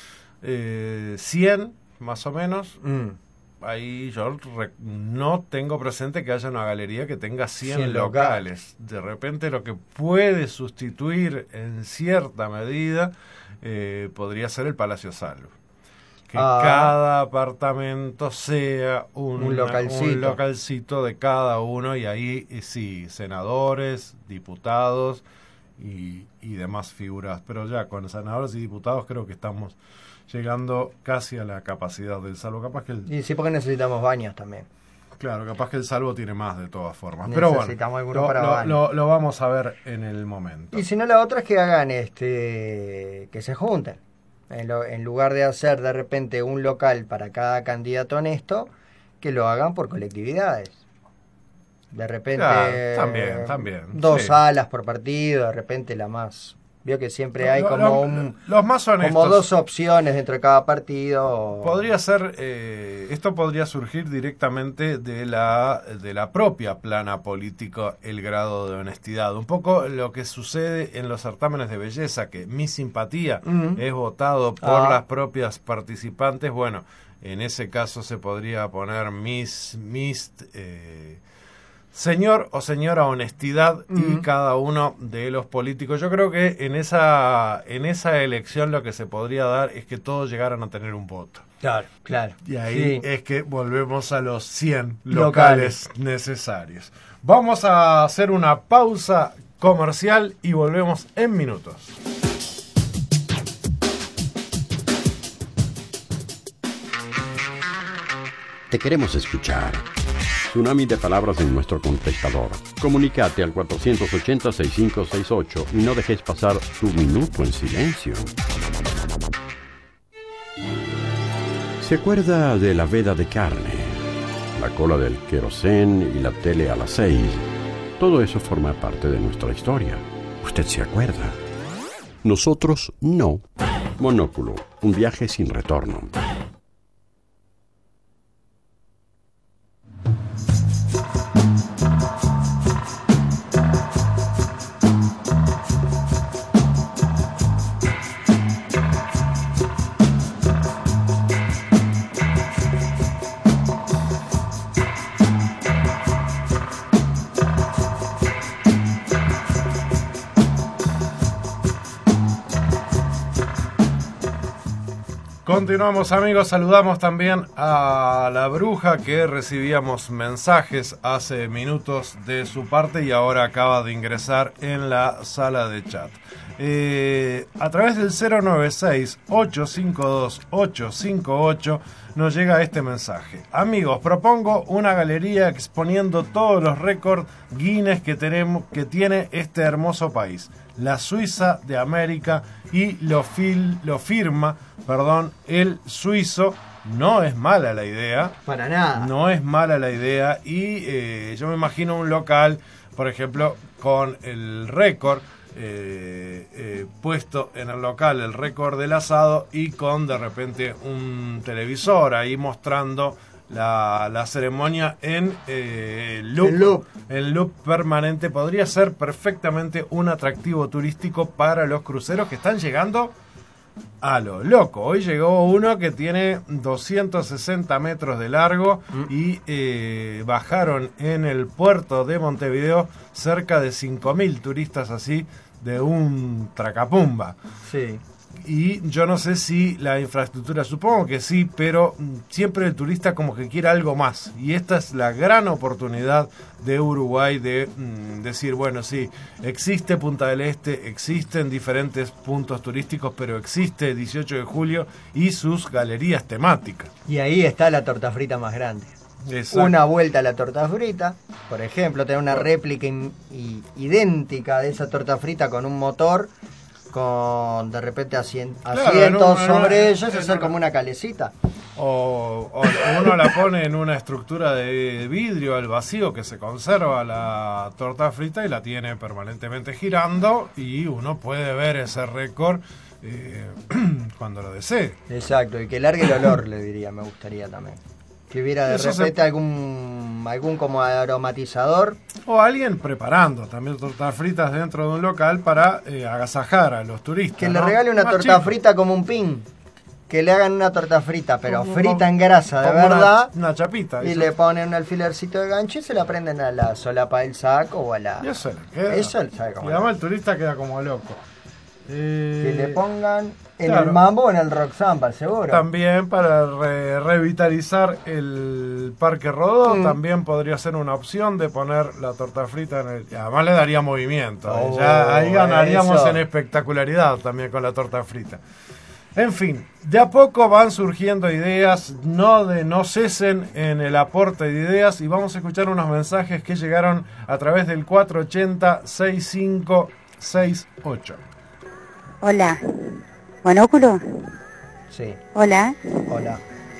100 más o menos, ahí yo no tengo presente que haya una galería que tenga 100 locales. De repente lo que puede sustituir en cierta medida podría ser el Palacio Salvo. Que cada apartamento sea un localcito de cada uno, y ahí sí, senadores, diputados y demás figuras. Pero ya con senadores y diputados creo que estamos llegando casi a la capacidad del Salvo. Capaz que Y sí, porque necesitamos baños también. Claro, capaz que el Salvo tiene más de todas formas. Pero Necesitamos bueno, alguno para baños. lo vamos a ver en el momento. Y si no, la otra es que hagan que se junten. En lugar de hacer de repente un local para cada candidato honesto, que lo hagan por colectividades. De repente también, dos sí. salas por partido, de repente la más. Veo que siempre hay los más honestos, como dos opciones dentro de cada partido. Podría ser, esto podría surgir directamente de la propia plana político, el grado de honestidad. Un poco lo que sucede en los certámenes de belleza, que mi simpatía es votado por las propias participantes. Bueno, en ese caso se podría poner señor o señora honestidad, y cada uno de los políticos. Yo creo que en esa elección lo que se podría dar es que todos llegaran a tener un voto. Claro. Y ahí Sí. es que volvemos a los 100 locales necesarios. Vamos a hacer una pausa comercial y volvemos en minutos. Te queremos escuchar. Tsunami de palabras en nuestro contestador. Comunícate al 480-6568 y no dejes pasar tu minuto en silencio. ¿Se acuerda de la veda de carne? La cola del querosén y la tele a las 6. Todo eso forma parte de nuestra historia. ¿Usted se acuerda? Nosotros no. Monóculo, un viaje sin retorno. Continuamos, amigos, saludamos también a la bruja, que recibíamos mensajes hace minutos de su parte y ahora acaba de ingresar en la sala de chat. A través del 096-852-858 nos llega este mensaje. Amigos, propongo una galería exponiendo todos los récords Guinness que tiene este hermoso país, la Suiza de América, y lo firma el suizo. No es mala la idea. Para nada. No es mala la idea. Y yo me imagino un local, por ejemplo, con el récord puesto en el local, el récord del asado, y con de repente un televisor ahí mostrando la ceremonia en loop permanente. Podría ser perfectamente un atractivo turístico para los cruceros que están llegando a lo loco. Hoy llegó uno que tiene 260 metros de largo y bajaron en el puerto de Montevideo cerca de 5.000 turistas así de un tracapumba. Sí. Y yo no sé si la infraestructura, supongo que sí, pero siempre el turista como que quiere algo más. Y esta es la gran oportunidad de Uruguay de decir, bueno, sí, existe Punta del Este, existen diferentes puntos turísticos, pero existe 18 de julio y sus galerías temáticas. Y ahí está la torta frita más grande. Exacto. Una vuelta a la torta frita, por ejemplo, tener una réplica idéntica de esa torta frita con un motor, con de repente asientos sobre ellos, hacer como una calecita. O uno la pone en una estructura de vidrio al vacío que se conserva la torta frita y la tiene permanentemente girando y uno puede ver ese récord cuando lo desee. Exacto, y que largue el olor, le diría, me gustaría también. Que hubiera de repente algún como aromatizador. O alguien preparando también tortas fritas dentro de un local para agasajar a los turistas. Que le regale una torta frita como un pin. Que le hagan una torta frita, pero frita en grasa de verdad. Una chapita. Y le ponen un alfilercito de gancho y se la prenden a la solapa del saco o a la... Y eso le queda. Eso sabe cómo. Y además el turista queda como loco. Que le pongan en el mambo o en el rock samba, seguro. También para revitalizar el Parque Rodó, también podría ser una opción de poner la torta frita en el... Y además le daría movimiento. Ahí ganaríamos en espectacularidad también con la torta frita. En fin, de a poco van surgiendo ideas, no cesen en el aporte de ideas, y vamos a escuchar unos mensajes que llegaron a través del 480-6568. Hola, ¿monóculo? Sí. Hola. Hola.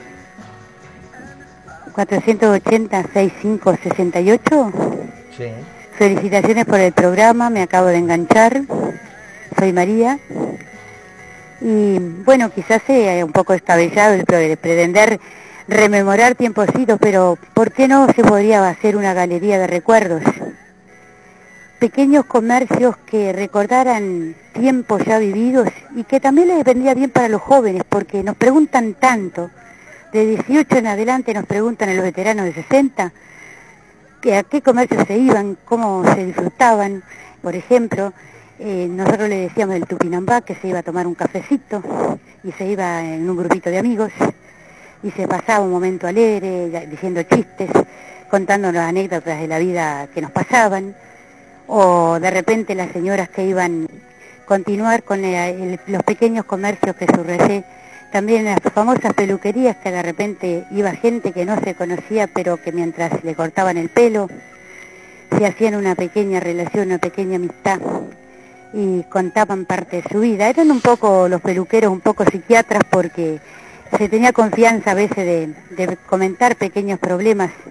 480-6568. Sí. Felicitaciones por el programa, me acabo de enganchar. Soy María. Y bueno, quizás sea un poco descabellado el pretender rememorar tiempos idos, pero ¿por qué no se podría hacer una galería de recuerdos? Pequeños comercios que recordaran tiempos ya vividos y que también les vendría bien para los jóvenes, porque nos preguntan tanto, de 18 en adelante nos preguntan a los veteranos de 60, que a qué comercios se iban, cómo se disfrutaban. Por ejemplo, nosotros le decíamos el Tupinambá, que se iba a tomar un cafecito y se iba en un grupito de amigos y se pasaba un momento alegre, diciendo chistes, contándonos anécdotas de la vida que nos pasaban. O de repente las señoras que iban a continuar con los pequeños comercios que surrecé, también las famosas peluquerías que de repente iba gente que no se conocía, pero que mientras le cortaban el pelo, se hacían una pequeña relación, una pequeña amistad, y contaban parte de su vida. Eran un poco los peluqueros, un poco psiquiatras, porque se tenía confianza a veces de comentar pequeños problemas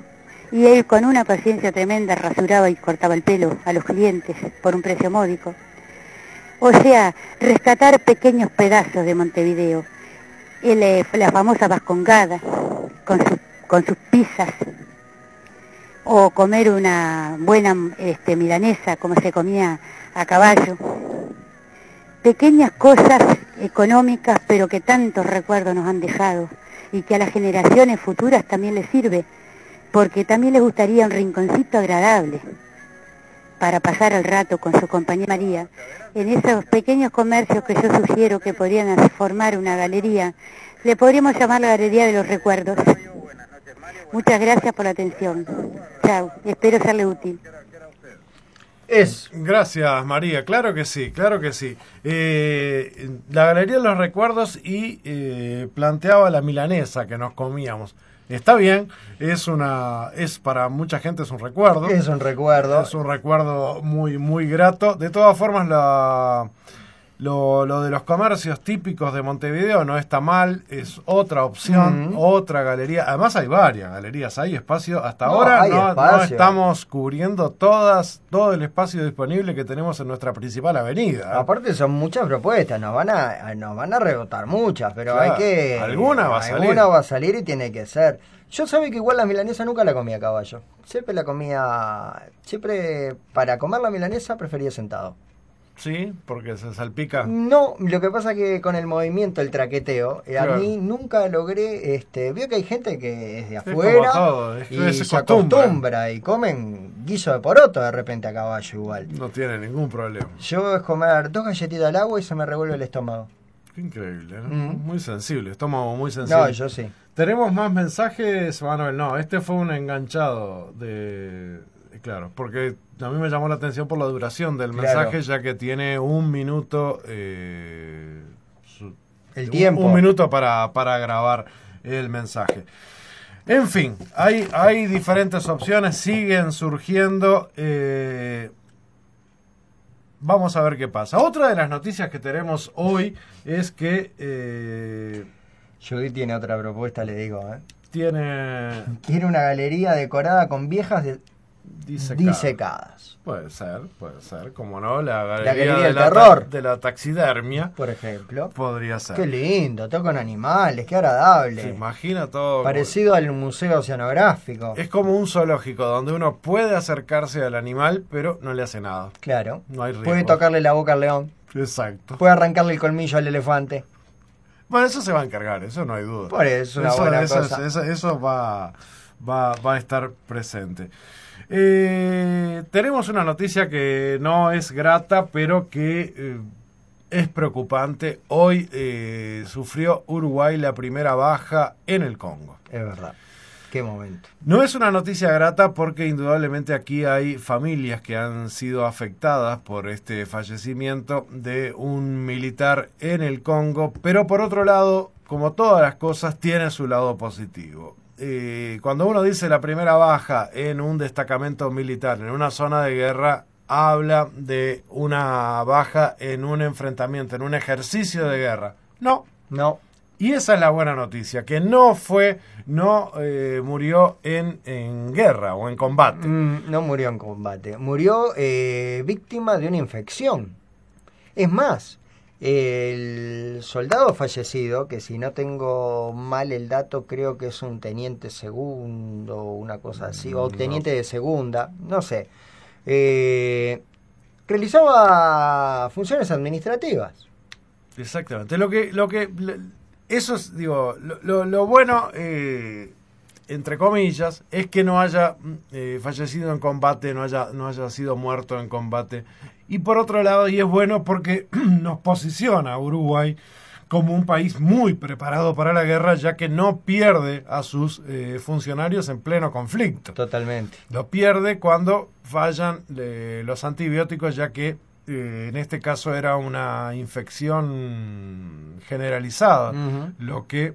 y él con una paciencia tremenda rasuraba y cortaba el pelo a los clientes por un precio módico. O sea, rescatar pequeños pedazos de Montevideo. La famosa vascongada, con sus pizzas, o comer una buena milanesa, como se comía a caballo. Pequeñas cosas económicas, pero que tantos recuerdos nos han dejado, y que a las generaciones futuras también les sirve, porque también les gustaría un rinconcito agradable para pasar el rato con su compañera María, en esos pequeños comercios que yo sugiero que podrían formar una galería. Le podríamos llamar la Galería de los Recuerdos. Muchas gracias por la atención. Chao, espero serle útil. Gracias, María. Claro que sí, claro que sí. La Galería de los Recuerdos y planteaba la milanesa que nos comíamos. Está bien, es para mucha gente es un recuerdo. Es un recuerdo. Es un recuerdo muy, muy grato. De todas formas, lo de los comercios típicos de Montevideo no está mal, es otra opción, otra galería. Además hay varias galerías, hay espacio. Hasta ahora no estamos cubriendo todo el espacio disponible que tenemos en nuestra principal avenida. Aparte son muchas propuestas, nos van a rebotar muchas, pero claro, hay que... Alguna va a salir y tiene que ser. Yo sabe que igual la milanesa nunca la comía a caballo. Siempre para comer la milanesa prefería sentado. Sí, porque se salpica. No, lo que pasa que con el movimiento, el traqueteo, claro. A mí nunca logré, veo que hay gente que es de afuera y se acostumbra y comen guiso de poroto de repente a caballo igual. No tiene ningún problema. Yo es comer 2 galletitas al agua y se me revuelve el estómago. Qué increíble, ¿no? Muy sensible, estómago muy sensible. No, yo sí. ¿Tenemos más mensajes, Manuel? No, este fue un enganchado Claro, porque a mí me llamó la atención por la duración del mensaje, ya que tiene 1 minuto... el tiempo. Un minuto para grabar el mensaje. En fin, hay diferentes opciones, siguen surgiendo. Vamos a ver qué pasa. Otra de las noticias que tenemos hoy es que... Judy tiene otra propuesta, le digo. Quiere una galería decorada con viejas disecadas. Puede ser, como no, la galería del terror. De la taxidermia, por ejemplo. Podría ser. Qué lindo, todo con animales, qué agradable. Se imagina todo. Parecido al museo oceanográfico. Es como un zoológico donde uno puede acercarse al animal, pero no le hace nada. Claro. No hay riesgo. Puede tocarle la boca al león. Exacto. Puede arrancarle el colmillo al elefante. Bueno, eso se va a encargar, eso no hay duda. Por eso, una buena cosa. Eso va a estar presente. Tenemos una noticia que no es grata, pero que es preocupante. Hoy sufrió Uruguay la primera baja en el Congo. Es verdad. Qué momento. No es una noticia grata porque indudablemente aquí hay familias que han sido afectadas por este fallecimiento de un militar en el Congo, pero por otro lado, como todas las cosas, tiene su lado positivo. Cuando uno dice la primera baja en un destacamento militar, en una zona de guerra, habla de una baja en un enfrentamiento, en un ejercicio de guerra. No. Y esa es la buena noticia, que no murió en guerra o en combate. No murió en combate, murió víctima de una infección. Es más, el soldado fallecido, que si no tengo mal el dato, creo que es un teniente segundo, una cosa así, o teniente de segunda, no sé, realizaba funciones administrativas. Exactamente. Eso es, lo bueno, entre comillas, es que no haya fallecido en combate, no haya sido muerto en combate. Y por otro lado, y es bueno porque nos posiciona a Uruguay como un país muy preparado para la guerra, ya que no pierde a sus funcionarios en pleno conflicto. Totalmente. Lo pierde cuando fallan los antibióticos, ya que en este caso era una infección generalizada, lo que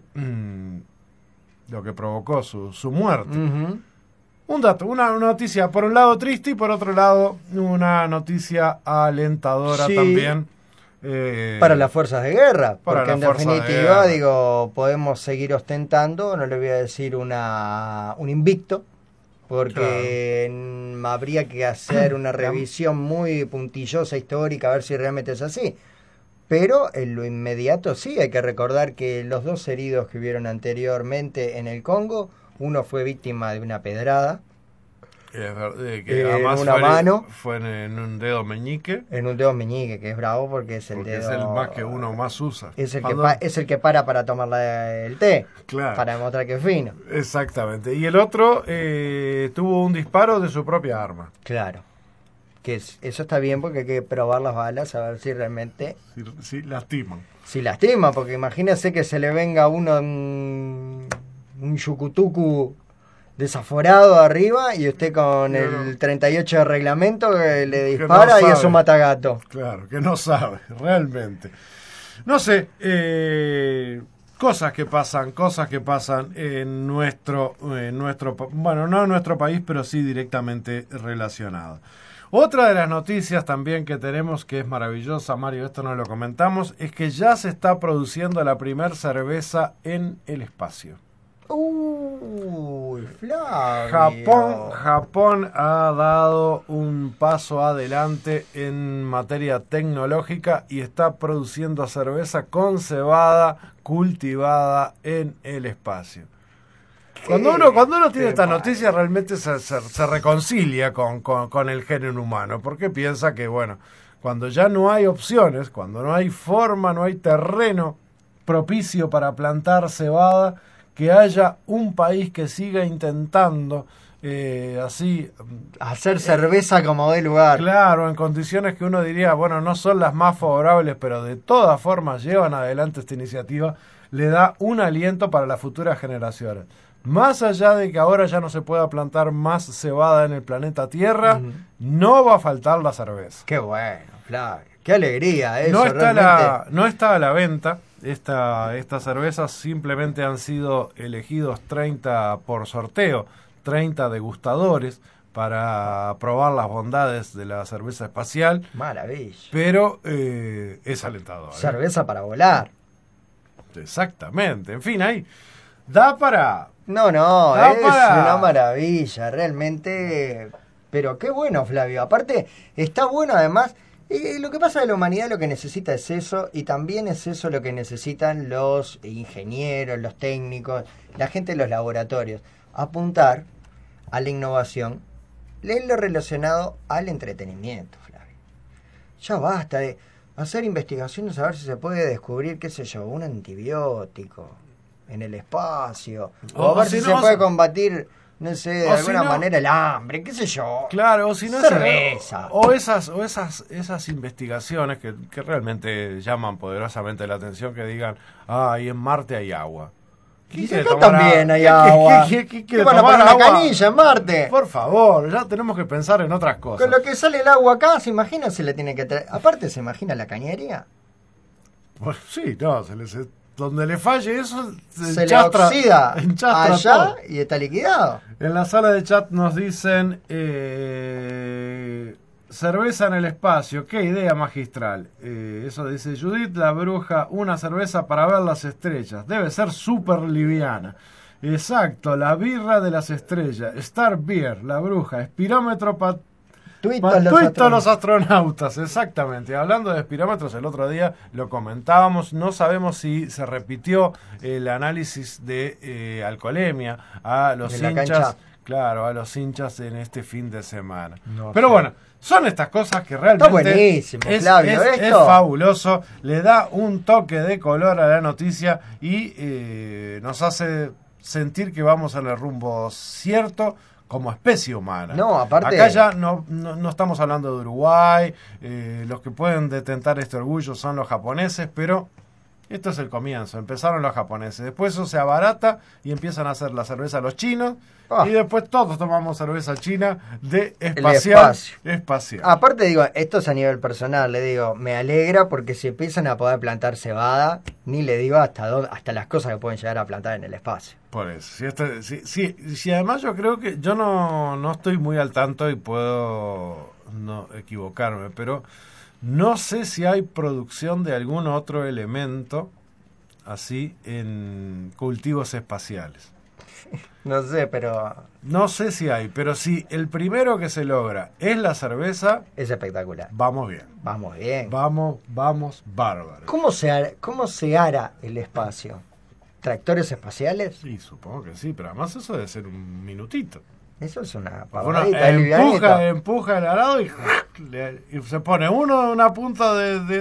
provocó su muerte. Un dato, una noticia por un lado triste y por otro lado una noticia alentadora también. Para las fuerzas de guerra, porque en definitiva, podemos seguir ostentando, no le voy a decir un invicto, porque habría que hacer una revisión muy puntillosa, histórica, a ver si realmente es así. Pero en lo inmediato sí, hay que recordar que los 2 heridos que hubieron anteriormente en el Congo, uno fue víctima de una pedrada, que además en una mano, fue en un dedo meñique. En un dedo meñique, que es bravo porque es el dedo... es el más que uno más usa. Es el que para tomar el té, claro, para demostrar que es fino. Exactamente. Y el otro tuvo un disparo de su propia arma. Claro. Eso está bien porque hay que probar las balas a ver si realmente... Si lastiman. Si lastiman, porque imagínese que se le venga uno un yucutucu desaforado arriba y usted con el 38 de reglamento que le dispara y es un matagato. Claro, que no sabe, realmente. No sé, cosas que pasan en nuestro, bueno, no en nuestro país, pero sí directamente relacionadas. Otra de las noticias también que tenemos, que es maravillosa, Mario, esto no lo comentamos, es que ya se está produciendo la primer cerveza en el espacio. Uy, Flavio. Japón ha dado un paso adelante en materia tecnológica y está produciendo cerveza con cebada cultivada en el espacio. Cuando uno tiene esta noticia realmente se reconcilia con el género humano, porque piensa que, bueno, cuando ya no hay opciones, cuando no hay forma, no hay terreno propicio para plantar cebada, que haya un país que siga intentando así hacer cerveza como de lugar. Claro, en condiciones que uno diría, bueno, no son las más favorables, pero de todas formas llevan adelante esta iniciativa, le da un aliento para las futuras generaciones. Más allá de que ahora ya no se pueda plantar más cebada en el planeta Tierra, no va a faltar la cerveza. Qué bueno, Flavio. Qué alegría eso. No está a la venta. Estas cervezas simplemente han sido elegidos 30 por sorteo, 30 degustadores para probar las bondades de la cerveza espacial. Maravilla. Pero es alentador. Cerveza para volar. Exactamente. En fin, ahí da para... No, es una maravilla, realmente. Pero qué bueno, Flavio. Aparte, está bueno además. Lo que pasa de la humanidad lo que necesita es eso, y también es eso lo que necesitan los ingenieros, los técnicos, la gente de los laboratorios. Apuntar a la innovación, leerlo relacionado al entretenimiento, Flavio. Ya basta de hacer investigaciones a ver si se puede descubrir, qué sé yo, un antibiótico en el espacio, o a ver si se puede combatir, no sé, de alguna manera el hambre, qué sé yo. Claro, o si no cerveza. Esas investigaciones que realmente llaman poderosamente la atención, que digan, y en Marte hay agua. Acá también hay agua. ¿Qué van a poner una canilla en Marte? Por favor, ya tenemos que pensar en otras cosas. Con lo que sale el agua acá, ¿se imagina? Se le tiene que traer. Aparte, ¿se imagina la cañería? Pues sí, no, donde le falle eso, se le oxida allá todo. Y está liquidado. En la sala de chat nos dicen cerveza en el espacio, qué idea magistral. Eso dice Judith la Bruja, una cerveza para ver las estrellas, debe ser súper liviana. Exacto, la birra de las estrellas, Star Beer, la Bruja, espirómetro para los astronautas, exactamente. Hablando de espirómetros, el otro día lo comentábamos, no sabemos si se repitió el análisis de alcoholemia a los hinchas, claro, a los hinchas en este fin de semana. Pero bueno, son estas cosas que realmente está buenísimo, Flavio, es fabuloso, le da un toque de color a la noticia y nos hace sentir que vamos en el rumbo cierto como especie humana. No, aparte... Acá ya no estamos hablando de Uruguay, los que pueden detentar este orgullo son los japoneses, pero esto es el comienzo. Empezaron los japoneses, después eso se abarata y empiezan a hacer la cerveza los chinos, y después todos tomamos cerveza china de espacial. Aparte, digo, esto es a nivel personal, le digo, me alegra porque si empiezan a poder plantar cebada, ni le digo hasta las cosas que pueden llegar a plantar en el espacio. Por eso, si además yo creo que yo no estoy muy al tanto y puedo no equivocarme, pero no sé si hay producción de algún otro elemento así en cultivos espaciales. No sé, pero No sé si hay, pero si el primero que se logra es la cerveza, es espectacular. vamos bien. Vamos bien. Vamos, bárbaro. ¿Cómo se hará el espacio? ¿Tractores espaciales? Sí, supongo que sí, pero además eso debe ser un minutito. Eso es una Uno pavadita, livianita. empuja el arado y se pone uno en una punta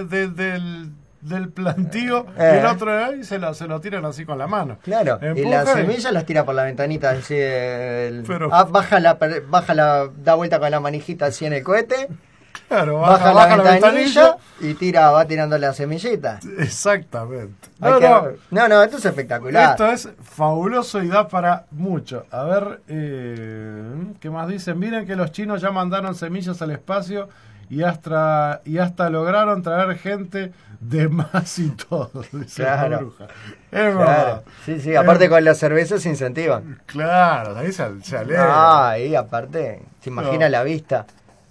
del plantío y el otro ahí y se lo tiran así con la mano. Claro, y Empuja las semillas las tira por la ventanita, así Pero- baja da vuelta con la manijita así en el cohete, Claro, baja la ventanilla y va tirando las semillitas. Exactamente. No, esto es espectacular. Esto es fabuloso y da para mucho. A ver, ¿qué más dicen? Miren que los chinos ya mandaron semillas al espacio y hasta lograron traer gente de más y todo. Dice Claro. la bruja. Es verdad. Sí, aparte con la cerveza se incentivan. Claro, ahí se alegra. Ahí aparte, se imagina No. la vista.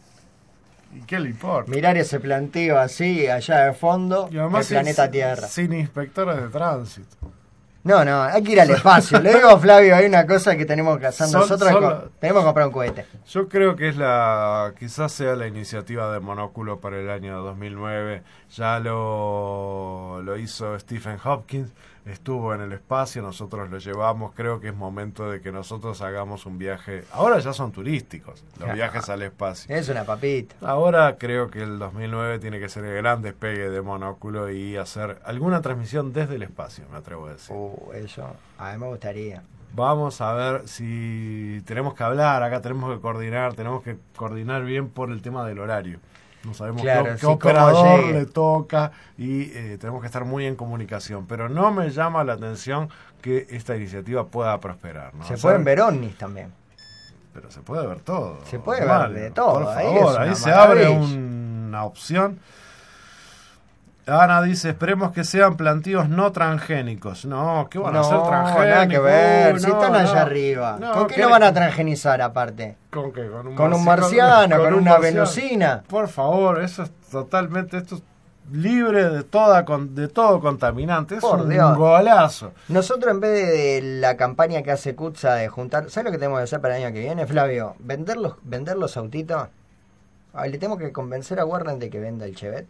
¿Y qué le importa? Mirar ese planteo así, allá de fondo, Y además el planeta sin- Tierra. Sin inspectores de tránsito. No, hay que ir al espacio. Le digo, Flavio, hay una cosa que tenemos que hacer Sol- nosotros. sol- Tenemos que comprar un cohete. Yo creo que quizás sea la iniciativa de Monóculo para el año 2009. Ya lo hizo Stephen Hopkins, estuvo en el espacio, nosotros lo llevamos. Creo que es momento de que nosotros hagamos un viaje. Ahora ya son turísticos los viajes al espacio. Es una papita. Ahora creo que el 2009 tiene que ser el gran despegue de Monóculo y hacer alguna transmisión desde el espacio, me atrevo a decir. Eso, a mí me gustaría. Vamos a ver si tenemos que hablar, acá tenemos que coordinar bien por el tema del horario. No sabemos Claro, qué sí, cómo operador llegue. le toca y tenemos que estar muy en comunicación. Pero no me llama la atención que esta iniciativa pueda prosperar, ¿no? Se O sea, pueden ver ovnis también. pero se puede ver todo. Se puede Mario, ver de todo, Por ahí favor, es ahí una se abre maravilla. una opción. Ana dice, esperemos que sean plantíos no transgénicos. No, ¿qué van a ser transgénicos? Nada que ver, si No, están no. allá arriba. No, ¿Con qué ¿qué? lo van a transgenizar aparte? ¿Con qué? Con un marciano, con un una marciano. venusina. Por favor, eso es totalmente, esto es libre de todo contaminante. Es Por un Dios. golazo. Nosotros en vez de la campaña que hace Kutza de juntar, ¿sabes lo que tenemos que hacer para el año que viene, Flavio? Vender los autitos. Le tenemos que convencer a Warren de que venda el Chevette.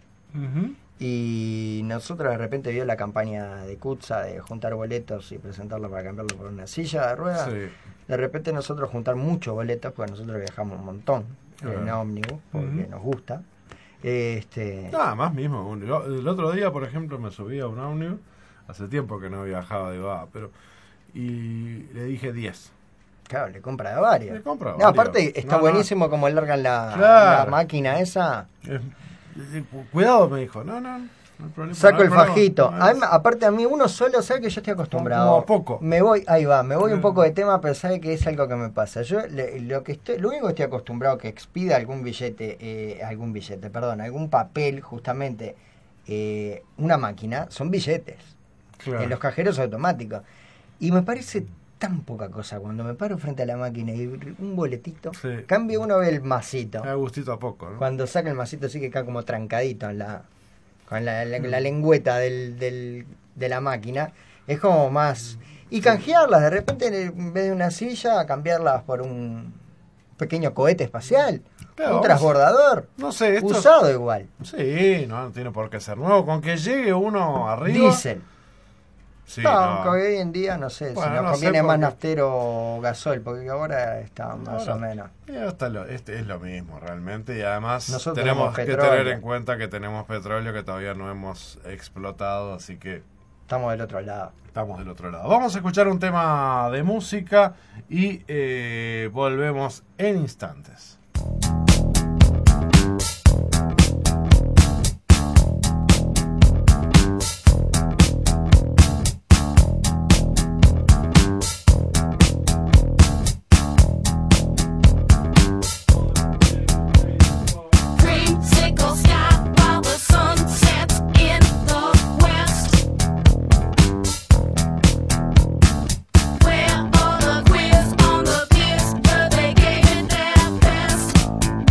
Y nosotros de repente vio la campaña de Kutza de juntar boletos y presentarlo para cambiarlo por una silla de ruedas. Sí. De repente nosotros juntar muchos boletos, porque nosotros viajamos un montón en ómnibus, porque nos gusta. Nada más mismo. El otro día, por ejemplo, me subí a un ómnibus. Hace tiempo que no viajaba, digo, y le dije 10. Claro, le compra de varios. Le compra de No, varios. aparte está No, buenísimo como largan la Claro. máquina esa. Cuidado, me dijo. No hay problema. Saco no hay el problema. fajito. No hay- Aparte a mí uno solo sabe que yo estoy acostumbrado. Como poco. Me voy un poco de tema, pero sabe que es algo que me pasa. Yo lo único que estoy acostumbrado que expida algún papel, justamente, una máquina, son billetes. Claro. En los cajeros automáticos. Y me parece tan poca cosa cuando me paro frente a la máquina y un boletito. Sí. Cambio, uno ve el masito. Me da gustito a poco, ¿no? Cuando saca el masito sí que queda como trancadito con la lengüeta de la máquina. Es como más... Y canjearlas, de repente en vez de una silla, cambiarlas por un pequeño cohete espacial. Claro, un vamos- transbordador. No sé, esto... Usado igual. Sí, no tiene por qué ser nuevo. Con que llegue uno arriba... Diésel. Sí, no, no. que hoy en día no sé Bueno, si nos no sé conviene más porque- naftero o gasol, porque ahora está más Ahora, o menos. Este es lo mismo realmente y además Nosotros tenemos tenemos que petróleo. tener en cuenta que tenemos petróleo que todavía no hemos explotado, así que Estamos del otro lado. estamos del otro lado. Vamos a escuchar un tema de música y volvemos en instantes. Creamsicle sky while the sun sets in the west. Where all the queers on the piers, but they gave it their best.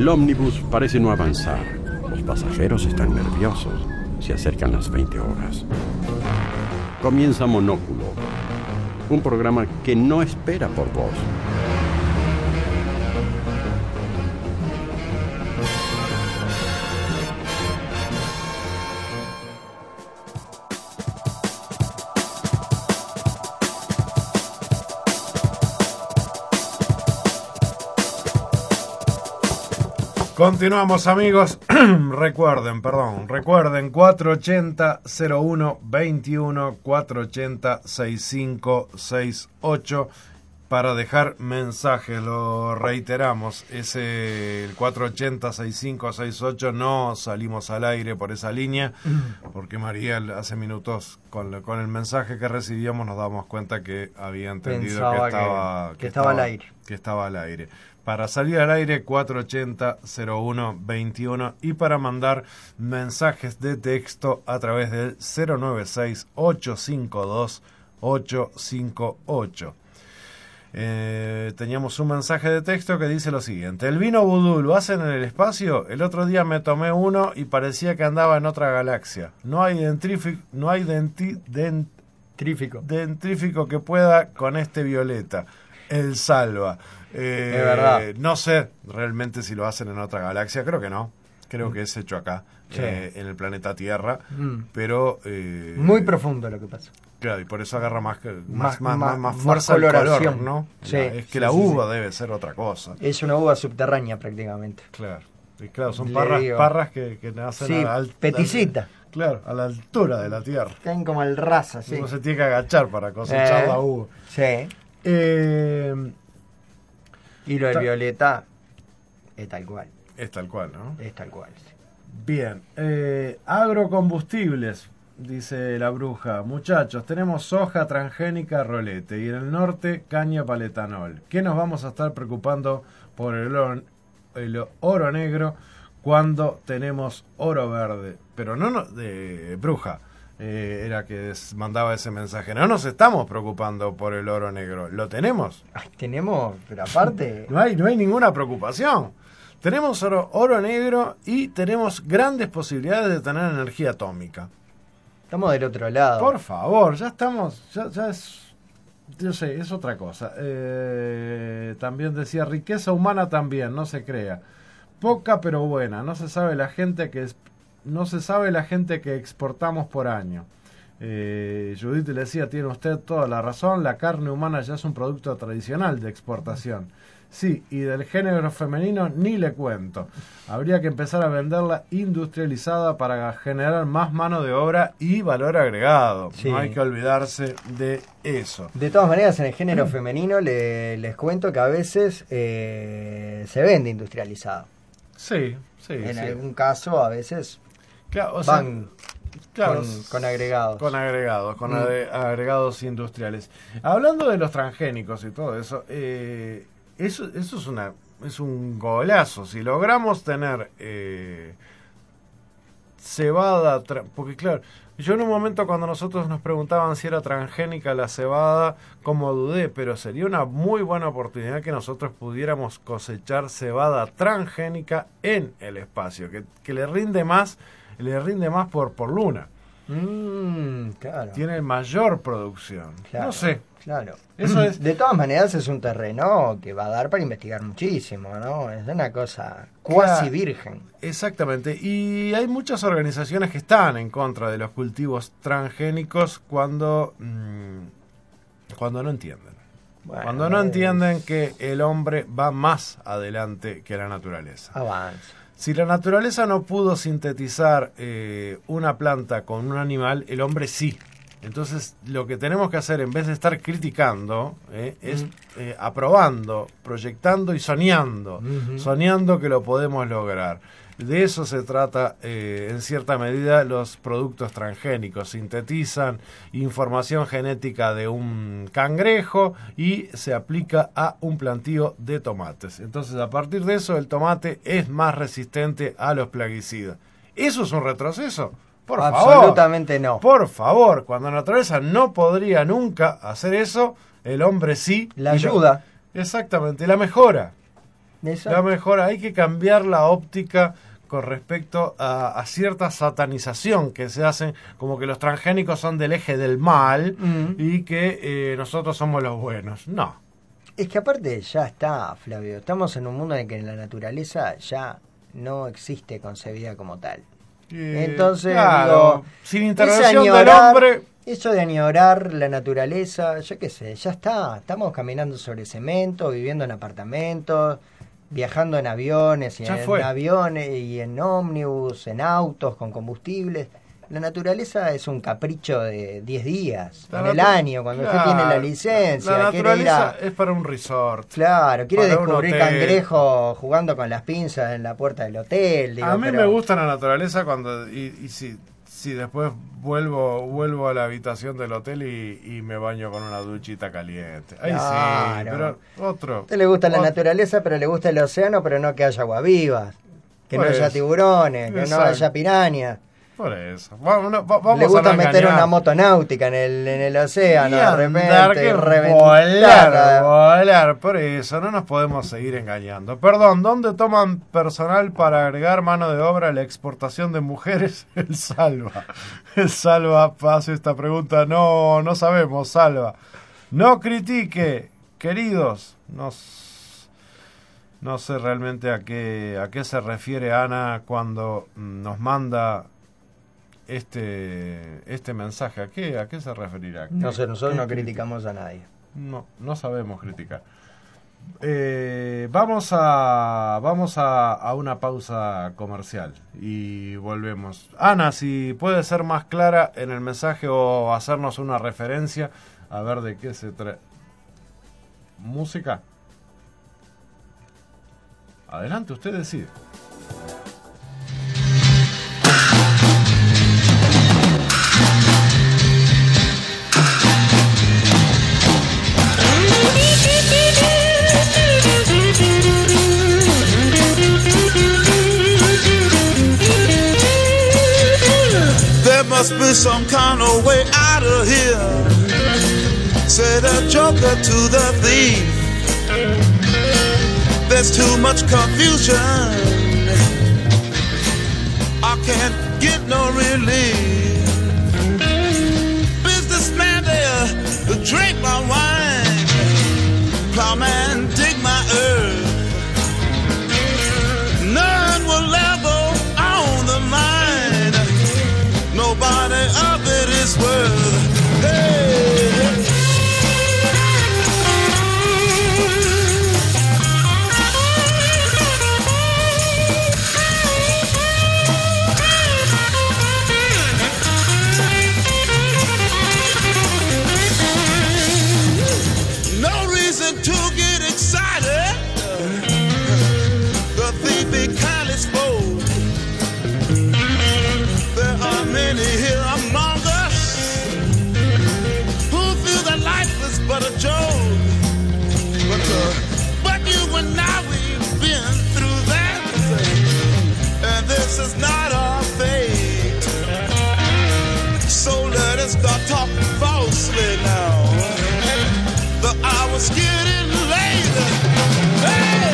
El ómnibus parece no avanzar. Los pasajeros están nerviosos. Se acercan las 20 horas. Comienza Monóculo, un programa que no espera por vos. Continuamos, amigos. Recuerden 480-0121, 480-6568 para dejar mensajes. Lo reiteramos, es el 480-6568. No salimos al aire por esa línea porque María hace minutos con el mensaje que recibíamos nos damos cuenta que había entendido que estaba al aire. Que estaba al aire. Para salir al aire, 480-0121, y para mandar mensajes de texto a través del 096-852-858. Teníamos un mensaje de texto que dice lo siguiente: el vino vudú lo hacen en el espacio. El otro día me tomé uno y parecía que andaba en otra galaxia. No hay dentrífico que pueda con este violeta. El salva. Es verdad. No sé realmente si lo hacen en otra galaxia, creo que no. Creo que es hecho acá, sí, en el planeta Tierra, pero... muy profundo lo que pasa. Claro, y por eso agarra más fuerza el color, ¿no? Sí, es que la uva debe ser otra cosa. Es una uva subterránea prácticamente. Claro, y claro, son parras que nacen peticita. Claro, a la altura de la Tierra. Tienen como el raza, sí. Uno se tiene que agachar para cosechar la uva. Sí. Y lo del violeta es tal cual. Es tal cual, ¿no? Es tal cual, sí. Bien. Agrocombustibles, dice la bruja. Muchachos, tenemos soja transgénica rolete y en el norte caña para el etanol. ¿Qué nos vamos a estar preocupando por el oro negro cuando tenemos oro verde? Pero no de bruja. Era que mandaba ese mensaje. No nos estamos preocupando por el oro negro. ¿Lo tenemos? Ay, tenemos, pero aparte... no hay ninguna preocupación. Tenemos oro negro y tenemos grandes posibilidades de tener energía atómica. Estamos del otro lado. Por favor, ya estamos... Ya es... Yo sé, es otra cosa. También decía, riqueza humana también, no se crea. Poca pero buena. No se sabe la gente que exportamos por año. Judith le decía, tiene usted toda la razón, la carne humana ya es un producto tradicional de exportación. Sí, y del género femenino ni le cuento. Habría que empezar a venderla industrializada para generar más mano de obra y valor agregado. Sí. No hay que olvidarse de eso. De todas maneras, en el género femenino les cuento que a veces se vende industrializado. Sí. En algún caso, a veces... Claro, van con agregados. Con agregados industriales. Hablando de los transgénicos y todo eso, eso es un golazo. Si logramos tener cebada, porque claro, yo en un momento cuando nosotros nos preguntaban si era transgénica la cebada, como dudé, pero sería una muy buena oportunidad que nosotros pudiéramos cosechar cebada transgénica en el espacio, que le rinde más por luna. Claro. Tiene mayor producción. Claro, no sé. Claro. Eso es. De todas maneras es un terreno que va a dar para investigar muchísimo, ¿no? Es una cosa cuasi virgen. Exactamente. Y hay muchas organizaciones que están en contra de los cultivos transgénicos cuando no entienden. Bueno, cuando no entienden que el hombre va más adelante que la naturaleza. Avanza. Si la naturaleza no pudo sintetizar una planta con un animal, el hombre sí. Entonces, lo que tenemos que hacer, en vez de estar criticando, es aprobando, proyectando y soñando. Soñando que lo podemos lograr. De eso se trata, en cierta medida, los productos transgénicos. Sintetizan información genética de un cangrejo y se aplica a un plantío de tomates. Entonces, a partir de eso, el tomate es más resistente a los plaguicidas. ¿Eso es un retroceso? Por favor. Absolutamente no. Por favor, cuando la naturaleza no podría nunca hacer eso, el hombre sí. La ayuda. Exactamente, la mejora. Eso. La mejora, hay que cambiar la óptica con respecto a cierta satanización que se hacen, como que los transgénicos son del eje del mal y que nosotros somos los buenos. No. Es que aparte ya está, Flavio, estamos en un mundo en que la naturaleza ya no existe concebida como tal. Entonces, claro, digo, sin intervención del hombre... Eso de añorar la naturaleza, yo qué sé, ya está. Estamos caminando sobre cemento, viviendo en apartamentos, viajando en aviones y en ómnibus, en autos con combustibles. La naturaleza es un capricho de 10 días en el año, cuando usted tiene la licencia. La naturaleza es para un resort. Claro, quiere para descubrir cangrejos jugando con las pinzas en la puerta del hotel. Digo, a mí me gusta la naturaleza cuando y si después vuelvo a la habitación del hotel y me baño con una duchita caliente. Ahí claro. Sí, pero otro. A usted le gusta la naturaleza, pero le gusta el océano, pero no que haya agua viva, que Por no haya eso. tiburones, que no haya pirañas. Por eso. Vamos le gusta a no meter engañar. una motonáutica en el océano, Y de andar repente, que reventarla. volar, por eso no nos podemos seguir engañando. Perdón, ¿dónde toman personal para agregar mano de obra a la exportación de mujeres? El Salva hace esta pregunta. No sabemos, Salva. No critique, queridos. No sé realmente a qué se refiere Ana cuando nos manda este mensaje. ¿A qué se referirá? No sé, nosotros no criticamos a nadie. No sabemos criticar. Vamos a una pausa comercial y volvemos. Ana, si puede ser más clara en el mensaje o hacernos una referencia, a ver de qué se trata. ¿Música? Adelante, usted decide. There must be some kind of way out of here, said a joker to the thief. There's too much confusion, I can't get no relief. Businessman there, drink my wine. Plowman, dig my earth. None will level on the mine. Nobody of it is worth. Hey. No reason to get excited. The thief be kindly spoke. There are many here among us who feel that life is but a joke. But you and I, we've been through that, and this is not our fate. So let us start talking falsely now. The hour's getting late. Hey!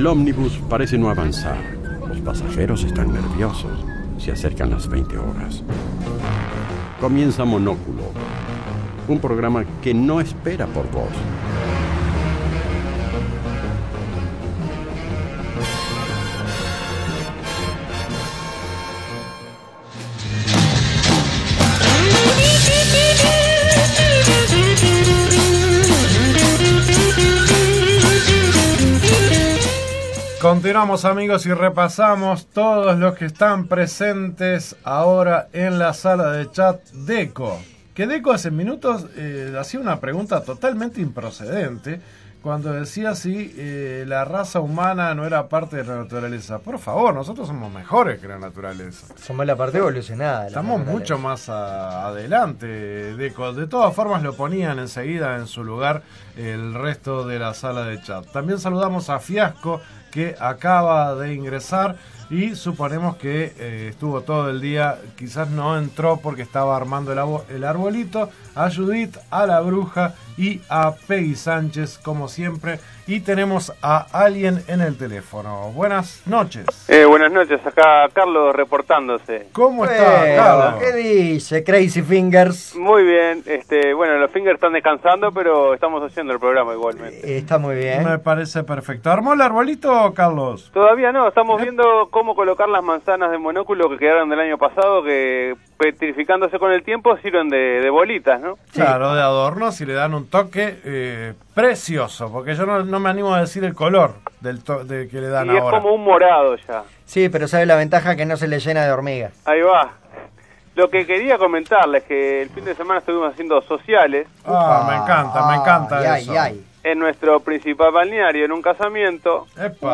El ómnibus parece no avanzar. Los pasajeros están nerviosos. Se acercan las 20 horas. Comienza Monóculo, un programa que no espera por vos. Continuamos, amigos, y repasamos todos los que están presentes ahora en la sala de chat. Deco, que Deco hace minutos hacía una pregunta totalmente improcedente cuando decía si la raza humana no era parte de la naturaleza. Por favor, nosotros somos mejores que la naturaleza. Somos la parte evolucionada. de la Estamos naturaleza. mucho más adelante, Deco. De todas formas lo ponían enseguida en su lugar el resto de la sala de chat. También saludamos a Fiasco, que acaba de ingresar y suponemos que estuvo todo el día, quizás no entró porque estaba armando el arbolito. A Judith, a la bruja y a Peggy Sánchez, como siempre. Y tenemos a alguien en el teléfono. Buenas noches. Buenas noches, acá Carlos reportándose. ¿Cómo está, Carlos? ¿Qué dice Crazy Fingers? Muy bien, bueno, los fingers están descansando, pero estamos haciendo el programa igualmente. Está muy bien. Me parece perfecto. ¿Armó el arbolito, Carlos? Todavía no, estamos viendo cómo colocar las manzanas de monóculo que quedaron del año pasado, que petrificándose con el tiempo sirven de bolitas, ¿no? Claro, de adornos, y le dan un toque precioso, porque yo no me animo a decir el color de que le dan Y es ahora. como un morado ya. Sí, pero sabe la ventaja que no se le llena de hormigas. Ahí va. Lo que quería comentarles es que el fin de semana estuvimos haciendo sociales Me encanta eso. en nuestro principal balneario, en un casamiento.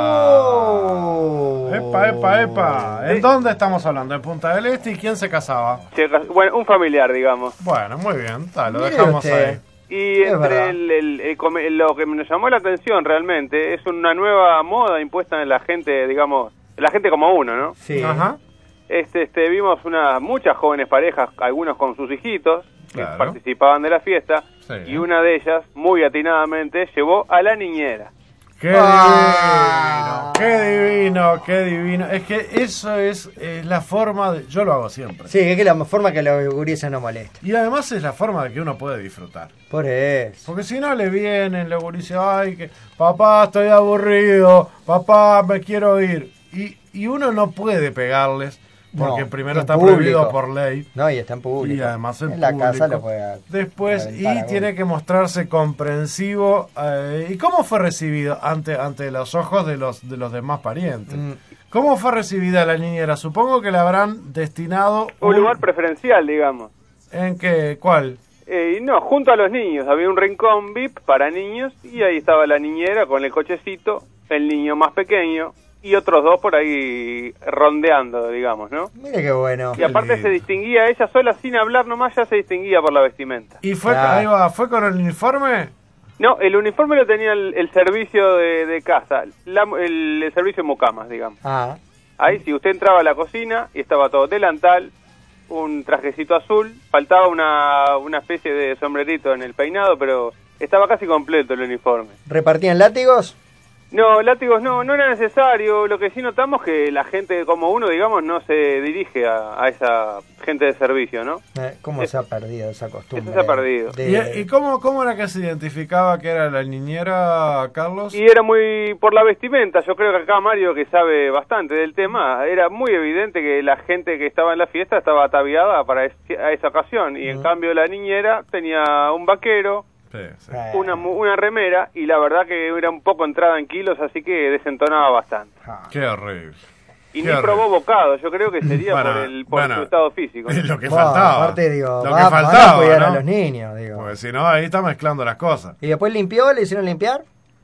Epa. ¿En dónde estamos hablando? ¿En Punta del Este? ¿Y quién se casaba? Bueno, un familiar, digamos. Bueno, muy bien, lo Mire dejamos usted. ahí. Y Es verdad. entre lo que nos llamó la atención realmente es una nueva moda impuesta en la gente, digamos, la gente como uno, ¿no? Sí. Ajá. Vimos muchas jóvenes parejas, algunos con sus hijitos, que Claro. participaban de la fiesta, Sí. y una de ellas, muy atinadamente, llevó a la niñera. ¡Qué Ah. divino! ¡Qué divino! Es que eso es la forma de... Yo lo hago siempre. Sí, es que la forma que los gurises no molesten. Y además es la forma de que uno puede disfrutar. Por eso. Porque si no le vienen, los gurises, ay, que papá, estoy aburrido, papá, me quiero ir. Y uno no puede pegarles, porque No, primero en está público. prohibido por ley. No, y está en público. Y además en la público. casa lo puede Después, reventar y a tiene golpe. que mostrarse comprensivo. ¿Y cómo fue recibido ante los ojos de los demás parientes? ¿Cómo fue recibida la niñera? Supongo que le habrán destinado Un lugar preferencial, digamos. ¿En qué? ¿Cuál? Y no, junto a los niños, había un rincón VIP para niños, y ahí estaba la niñera con el cochecito, el niño más pequeño, y otros dos por ahí rondeando, digamos, ¿no? Mire qué bueno. Y aparte lindo. se distinguía, ella sola sin hablar nomás ya se distinguía por la vestimenta. ¿Y fue, Claro. ahí va, fue con el uniforme? No, el uniforme lo tenía el servicio de casa, el servicio de mucamas, digamos. Ah, Ahí si usted entraba a la cocina y estaba todo delantal, un trajecito azul, faltaba una especie de sombrerito en el peinado, pero estaba casi completo el uniforme. ¿repartían látigos? No, látigos no era necesario. Lo que sí notamos que la gente como uno, digamos, no se dirige a esa gente de servicio, ¿no? ¿Cómo se ha perdido esa costumbre? Eso se ha perdido. ¿Y cómo era que se identificaba que era la niñera, Carlos? Y era muy por la vestimenta. Yo creo que acá Mario, que sabe bastante del tema, era muy evidente que la gente que estaba en la fiesta estaba ataviada para a esa ocasión. Y en cambio la niñera tenía un vaquero, Sí, sí. una remera, y la verdad que era un poco entrada en kilos, así que desentonaba bastante. Qué horrible. Y Qué ni horrible. probó bocado, yo creo que sería Bueno, por bueno, su estado físico. Es lo que Bueno, faltaba. aparte, digo, lo van que a faltaba, cuidar ¿no? a los niños, digo. Porque si no, ahí está mezclando las cosas. ¿Y después limpió? ¿Le hicieron limpiar?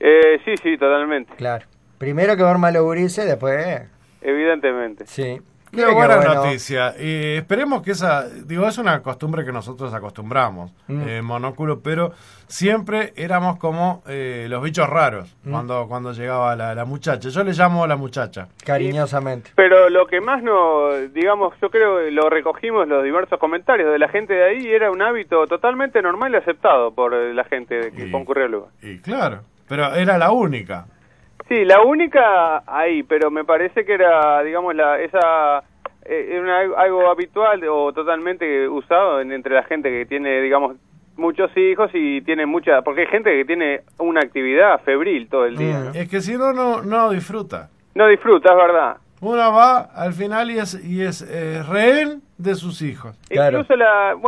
Sí, totalmente, Claro. Primero que ver más los gurises, después... evidentemente. Sí. Qué Mire buena bueno. noticia. Y esperemos que es una costumbre que nosotros acostumbramos, Monóculo, pero siempre éramos como los bichos raros cuando llegaba la muchacha. Yo le llamo la muchacha. Cariñosamente. Pero lo que más digamos, yo creo que lo recogimos los diversos comentarios de la gente de ahí, era un hábito totalmente normal y aceptado por la gente que concurrió al lugar. Y claro, pero era la única. Sí, la única ahí, pero me parece que era, digamos, algo habitual o totalmente usado entre la gente que tiene, digamos, muchos hijos y tiene mucha... Porque hay gente que tiene una actividad febril todo el día, ¿no? Es que si no disfruta. No disfruta, es verdad. Uno va al final y es rehén de sus hijos. Claro. Incluso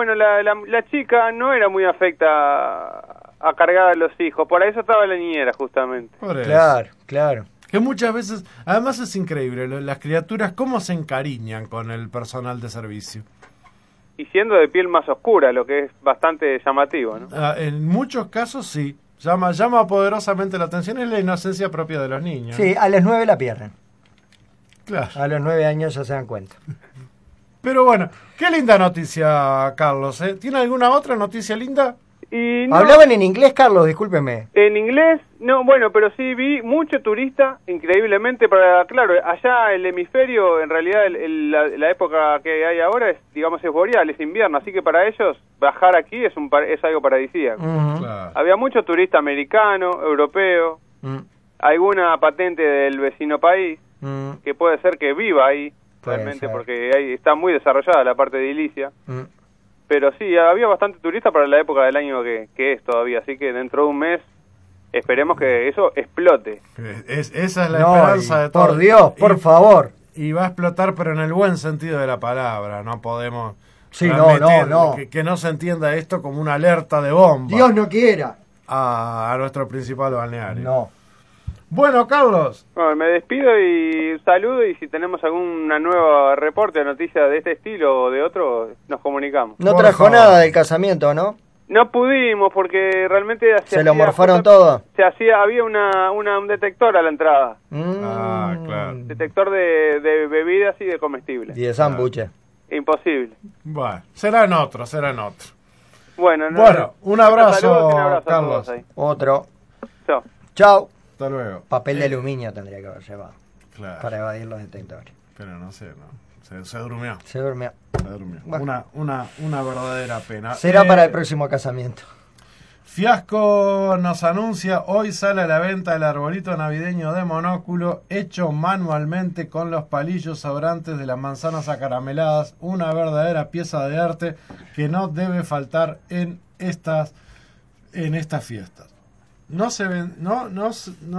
la chica no era muy afecta a cargar a los hijos, por eso estaba la niñera justamente. Por eso. Claro. Que muchas veces, además es increíble, las criaturas cómo se encariñan con el personal de servicio. Y siendo de piel más oscura, lo que es bastante llamativo, ¿no? En muchos casos sí, llama poderosamente la atención, es la inocencia propia de los niños. Sí, a las 9 la pierden. Claro. A los 9 años ya se dan cuenta. Pero bueno, qué linda noticia, Carlos, ¿eh? ¿Tiene alguna otra noticia linda? Y no, ¿Hablaban en inglés, Carlos? Discúlpeme. en inglés, no, bueno, pero sí vi mucho turista, increíblemente, claro, allá el hemisferio, en realidad la época que hay ahora es, digamos, es boreal, es invierno, así que para ellos bajar aquí es algo paradisíaco. Claro. Había mucho turista americano, europeo, alguna patente del vecino país, que puede ser que viva ahí, Puede realmente, ser. porque ahí está muy desarrollada la parte de edilicia. Pero sí, había bastante turista para la época del año que es todavía, así que dentro de un mes esperemos que eso explote. Esa es la No, esperanza y de todos. por Dios, por favor. Y va a explotar, pero en el buen sentido de la palabra. No podemos Sí, transmitir no. Que no se entienda esto como una alerta de bomba Dios no quiera. a nuestro principal balneario. No. Bueno, Carlos, Bueno, me despido y saludo, y si tenemos alguna nueva reporte o noticia de este estilo o de otro, nos comunicamos. No Por trajo favor. nada del casamiento, ¿no? No pudimos porque realmente Se lo morfaron todo. había un detector a la entrada, claro. detector de bebidas y de comestibles. Y de sándwiches. Imposible. Bueno, será en otro. Bueno, un abrazo, saludos y un abrazo a Carlos. todos ahí. Otro. Chao. Chao. Hasta luego. Papel de aluminio tendría que haber llevado Claro, para evadir los detectores. pero no sé, se durmió. Se durmió. Bueno. Una verdadera pena. Será para el próximo casamiento. Fiasco nos anuncia, hoy sale a la venta el arbolito navideño de Monóculo, hecho manualmente con los palillos sobrantes de las manzanas acarameladas, una verdadera pieza de arte que no debe faltar en estas fiestas. No se ven, no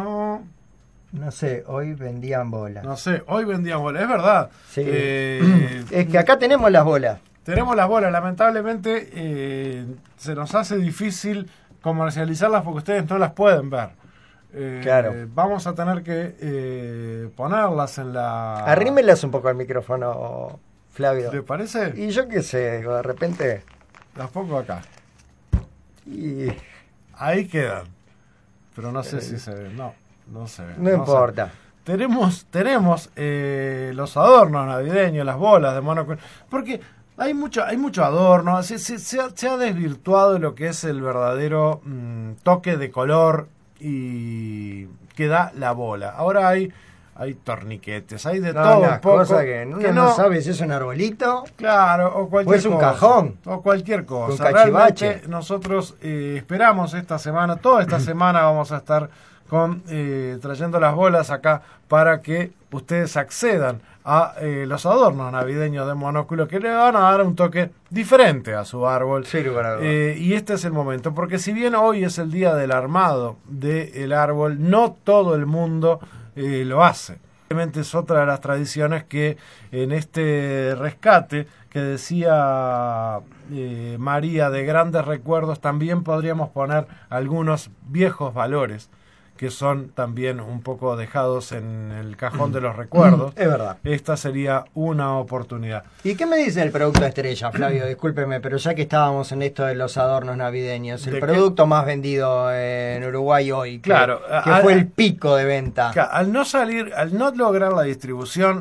sé, hoy vendían bolas. No sé, hoy vendían bolas, es verdad. Sí. Es que acá tenemos las bolas. Tenemos las bolas, lamentablemente se nos hace difícil comercializarlas porque ustedes no las pueden ver. Claro. Vamos a tener que ponerlas en la... Arrímelas un poco al micrófono, Flavio. ¿Le parece? Y yo qué sé, de repente... Las pongo acá. Y... Ahí quedan. Pero no sé si se ven. No se ven. No importa. sé. Tenemos los adornos navideños, las bolas de Monóculo. Porque hay mucho adorno. Se ha desvirtuado lo que es el verdadero toque de color y que da la bola. Ahora hay torniquetes, hay de todo un poco. Cosa que uno no sabe si es un arbolito. Claro, o cualquier o es un cosa, cajón. o cualquier cosa. Un cachivache. Realmente nosotros esperamos esta semana, toda esta semana vamos a estar trayendo las bolas acá para que ustedes accedan a los adornos navideños de Monóculo que le van a dar un toque diferente a su árbol. Sí, y este es el momento, porque si bien hoy es el día del armado del árbol, no todo el mundo lo hace. Realmente es otra de las tradiciones que en este rescate que decía María de grandes recuerdos, también podríamos poner algunos viejos valores que son también un poco dejados en el cajón de los recuerdos. Es verdad. Esta sería una oportunidad. ¿Y qué me dice el producto estrella, Flavio? Discúlpeme, pero ya que estábamos en esto de los adornos navideños, el producto más vendido en Uruguay hoy, claro, que fue el pico de venta. Al no lograr la distribución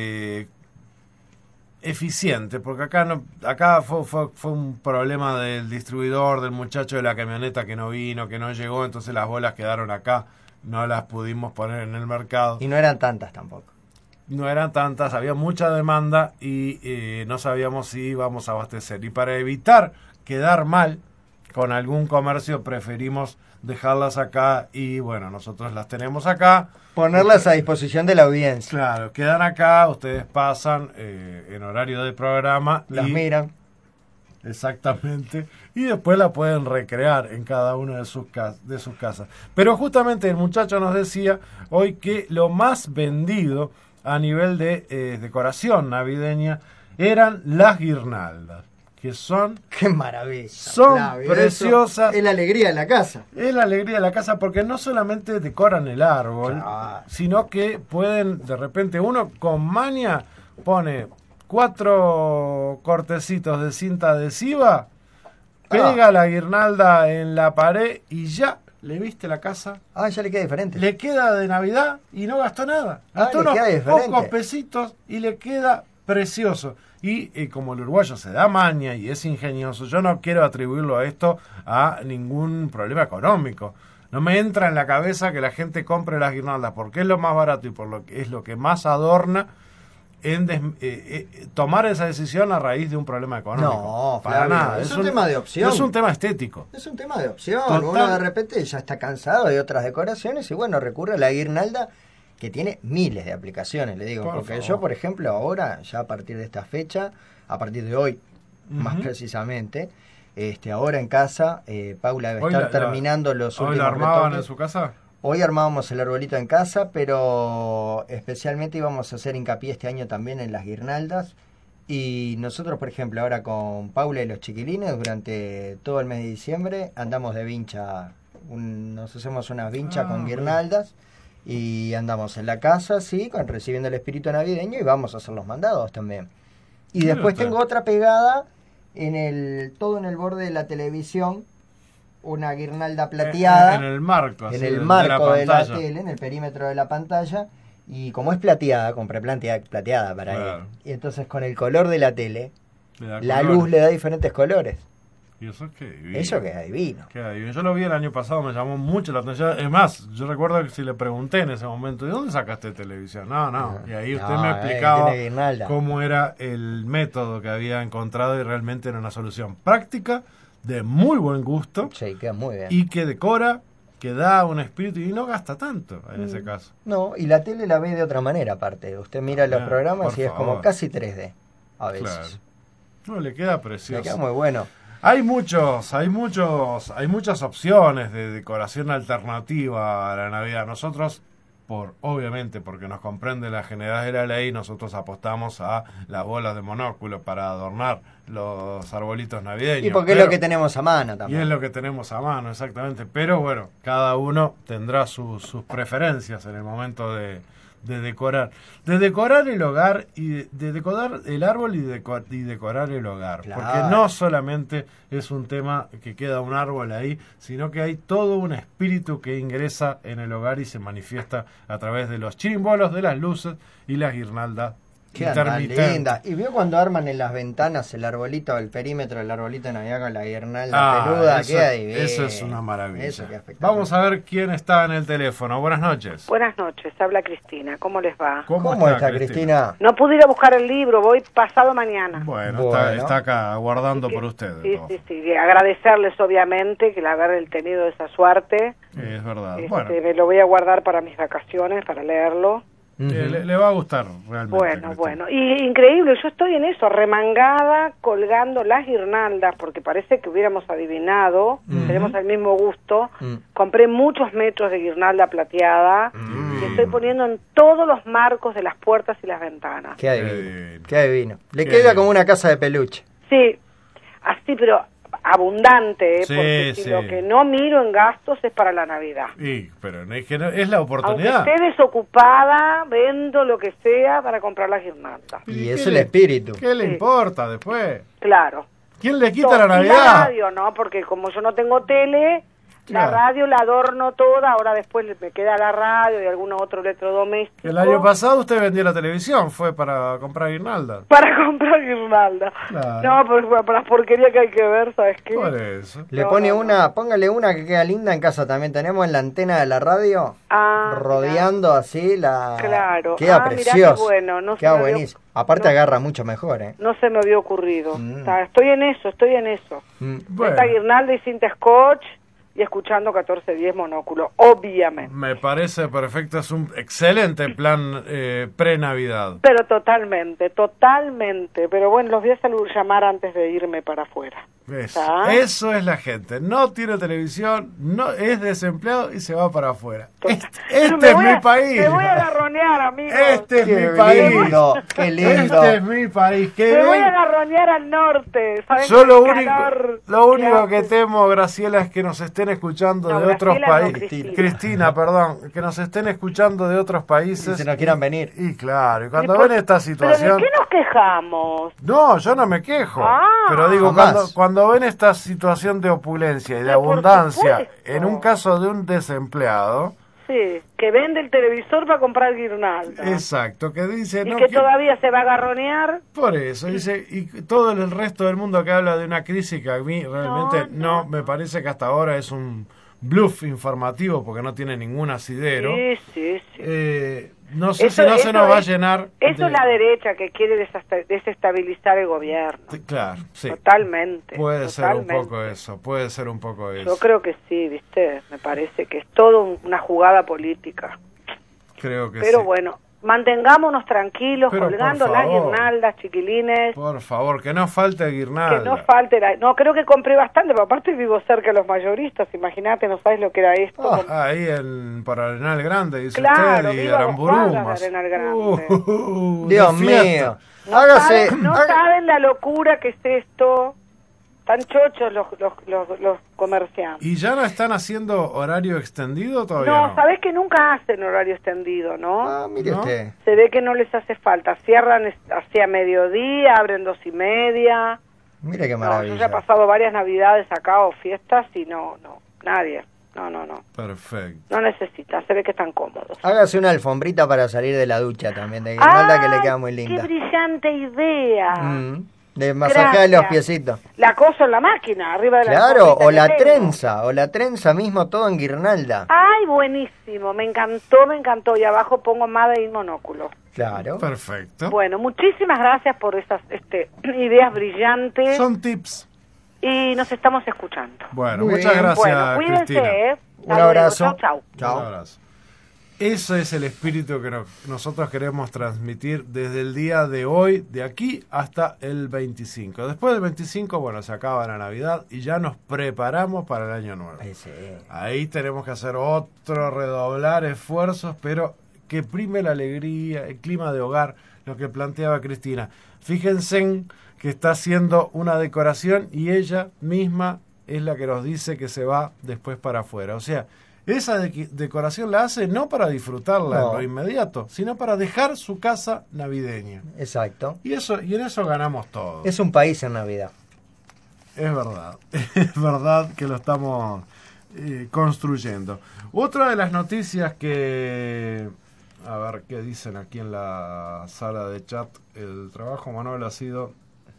eficiente, porque acá fue un problema del distribuidor, del muchacho de la camioneta que no vino, que no llegó, entonces las bolas quedaron acá, no las pudimos poner en el mercado. Y no eran tantas tampoco. No eran tantas, había mucha demanda y no sabíamos si íbamos a abastecer. Y para evitar quedar mal con algún comercio preferimos dejarlas acá y bueno, nosotros las tenemos acá. Ponerlas a disposición de la audiencia. Claro, quedan acá, ustedes pasan en horario de programa. Las y miran. Exactamente. Y después la pueden recrear en cada una de sus casas. Pero justamente el muchacho nos decía hoy que lo más vendido a nivel de decoración navideña eran las guirnaldas, que son... ¡Qué maravilla! Son Flavio, preciosas. Es la alegría de la casa. Es la alegría de la casa porque no solamente decoran el árbol, Claro. sino que pueden, de repente, uno con maña pone 4 cortecitos de cinta adhesiva, pega la guirnalda en la pared y ya le viste la casa. Ah, ya le queda diferente. Le queda de Navidad y no gastó nada. Ah, Gastó le unos queda diferente. pocos pesitos y le queda precioso. Y como el uruguayo se da maña y es ingenioso, yo no quiero atribuirlo a esto a ningún problema económico. No me entra en la cabeza que la gente compre las guirnaldas porque es lo más barato y por lo que es lo que más adorna en tomar esa decisión a raíz de un problema económico. No, para Flavio, nada. es un tema de opción. Es un tema estético. Es un tema de opción. Total. Uno de repente ya está cansado de otras decoraciones y bueno, recurre a la guirnalda que tiene miles de aplicaciones, le digo. Por Porque favor. yo, por ejemplo, ahora, ya a partir de esta fecha, a partir de hoy, más precisamente, ahora en casa, Paula debe Hoy estar terminando los ¿Hoy últimos la armaban retoques. en su casa? Hoy armábamos el arbolito en casa, pero especialmente íbamos a hacer hincapié este año también en las guirnaldas. Y nosotros, por ejemplo, ahora con Paula y los chiquilines, durante todo el mes de diciembre, andamos de vincha, nos hacemos unas vinchas con guirnaldas y andamos en la casa, sí, recibiendo el espíritu navideño y vamos a hacer los mandados también. Y después tengo otra pegada todo en el borde de la televisión, una guirnalda plateada En el marco. en así, el de marco de la pantalla. tele, en el perímetro de la pantalla, y como es plateada, compré plateada para Claro. él. Y entonces con el color de la tele, Le da la colores. luz le da diferentes colores. Y eso queda divino. Eso queda divino. Queda divino. Yo lo vi el año pasado, me llamó mucho la atención. Es más, yo recuerdo que si le pregunté en ese momento, ¿de dónde sacaste televisión? No. Y ahí usted me explicaba tiene guirnalda. cómo era el método que había encontrado y realmente era una solución práctica, de muy buen gusto, Sí, queda muy bien. y que decora, que da un espíritu y no gasta tanto en ese caso. No, y la tele la ve de otra manera aparte. Usted mira los programas por y es como favor. casi 3D a veces. Claro. No, le queda Le precioso. queda muy bueno. Hay muchas opciones de decoración alternativa a la Navidad. Nosotros, obviamente, porque nos comprende la generalidad de la ley, nosotros apostamos a las bolas de monóculo para adornar los arbolitos navideños. Y porque es lo que tenemos a mano Y también. es lo que tenemos a mano, exactamente. Pero bueno, cada uno tendrá sus preferencias en el momento de decorar. De decorar el hogar y de decorar el árbol y decorar el hogar. Claro. Porque no solamente es un tema que queda un árbol ahí, sino que hay todo un espíritu que ingresa en el hogar y se manifiesta a través de los chirimbolos, de las luces y las guirnaldas Queda tan intermitentes. linda. Y vio cuando arman en las ventanas el arbolito, el perímetro del arbolito de Navidad con la guirnalda peluda, eso, queda divino. eso es una maravilla. Eso queda espectacular. Vamos a ver quién está en el teléfono. Buenas noches. Buenas noches, habla Cristina. ¿Cómo les va? ¿Cómo está, Cristina? No pude ir a buscar el libro, voy pasado mañana. Bueno, está acá aguardando por ustedes. Sí. Agradecerles, obviamente, que el haber tenido esa suerte. Es verdad. Me lo voy a guardar para mis vacaciones, para leerlo. Le va a gustar realmente. Bueno. Y increíble, yo estoy en eso, remangada, colgando las guirnaldas, porque parece que hubiéramos adivinado, tenemos el mismo gusto. Compré muchos metros de guirnalda plateada y estoy poniendo en todos los marcos de las puertas y las ventanas. Queda divino. Queda divino. Le queda como una casa de peluche. Sí, así, pero abundante, Sí, porque si sí. lo que no miro en gastos es para la Navidad. Pero es que es la oportunidad. Aunque esté desocupada, vendo lo que sea para comprar las guirnaldas. Y es el espíritu. ¿Qué le importa después? Claro. ¿Quién le quita la Y la Navidad? radio, ¿no? Porque como yo no tengo tele, La Claro. radio la adorno toda, ahora después me queda la radio y algún otro electrodoméstico. El año pasado usted vendió la televisión, fue para comprar guirnalda. Para comprar guirnalda. Claro. No, por las porquerías que hay que ver, ¿sabes qué? Por eso. Le pone póngale una que queda linda en casa también. Tenemos en la antena de la radio, rodeando así la... Claro. Queda Mirá qué precioso. bueno, no se Queda me había- buenísimo. Aparte agarra mucho mejor, ¿eh? No se me había ocurrido. O sea, estoy en eso. Bueno. Esta guirnalda y cinta scotch y escuchando 1410 Monóculo, obviamente. Me parece perfecto, es un excelente plan pre-Navidad. Pero totalmente. Pero bueno, los voy a llamar antes de irme para afuera. Eso es la gente. No tiene televisión, no es desempleado y se va para afuera. Este es mi país. Me voy a garronear, amigos. Este es Qué mi país. lindo, qué lindo. Este es mi país. Que Me voy ven- a garronear al norte. ¿Saben Yo lo qué único, calor lo único que que temo, Graciela, es que nos estén escuchando No, de otros Graciela no, países. Cristina, perdón, que nos estén escuchando de otros países. Y se nos quieran venir. Y claro, y cuando ¿Y por- ven esta ¿Pero situación... de qué nos quejamos? No, yo no me quejo. Ah. Pero digo, Jamás. cuando ven esta situación de opulencia y de Pero por abundancia, supuesto. en un caso de un desempleado, Sí, que vende el televisor para comprar guirnalda. exacto, que dice... Y no, que todavía se va a garronear. Por eso, dice, y todo el resto del mundo que habla de una crisis que a mí realmente no, me parece que hasta ahora es un bluff informativo porque no tiene ningún asidero. Sí. No sé Eso- si no se eso nos va a es- llenar. Eso de- es la derecha que quiere desestabilizar el gobierno. Claro, sí. Totalmente. Puede ser totalmente. un poco eso, puede ser un poco eso. Yo creo que sí, ¿viste? Me parece que es todo una jugada política. Creo que Pero sí. bueno, mantengámonos tranquilos, Pero, colgando por las favor. guirnaldas, chiquilines. Por favor, que no falte guirnalda. Que no falte No, creo que compré bastante, pero aparte vivo cerca de los mayoristas. Imagínate, no sabes lo que era esto. Ahí por Arenal Grande, dice Claro, usted, y vivo a 2 Aramburú. cuadras de Arenal Grande. Dios de fiesta. mío. No Hágase... saben, no saben la locura que es esto. Tan chochos los comerciantes. ¿Y ya no están haciendo horario extendido todavía? No, sabés que nunca hacen horario extendido, ¿no? Ah, mire ¿No? usted. Se ve que no les hace falta. Cierran hacia mediodía, abren 2:30. Mire qué No, yo maravilla. ya he pasado varias navidades acá o fiestas y no, nadie. No. Perfecto. No necesita, se ve que están cómodos. Hágase una alfombrita para salir de la ducha también, de guirnalda que le queda muy ¡Qué linda. brillante idea! De masajear los Gracias. piecitos. La coso en la máquina, arriba de la Claro, alfombrita o que la tengo. trenza mismo, todo en guirnalda. Ay, buenísimo, me encantó. Y abajo pongo Made in Monóculo. Claro. Perfecto. Bueno, muchísimas gracias por esas ideas brillantes. Son tips. Y nos estamos escuchando. Bueno, Muy muchas bien. gracias, Bueno, cuídense, Cristina. Un abrazo. Chau. Un abrazo. Ese es el espíritu que nosotros queremos transmitir desde el día de hoy, de aquí hasta el 25. Después del 25, bueno, se acaba la Navidad y ya nos preparamos para el Año Nuevo. Ahí tenemos que hacer redoblar esfuerzos, pero que prime la alegría, el clima de hogar, lo que planteaba Cristina. Fíjense que está haciendo una decoración y ella misma es la que nos dice que se va después para afuera. O sea, esa decoración la hace no para disfrutarla en lo inmediato, sino para dejar su casa navideña. Exacto. Y en eso ganamos todos. Es un país en Navidad. Es verdad, es verdad que lo estamos construyendo. Otra de las noticias que, a ver qué dicen aquí en la sala de chat, el trabajo manual ha sido,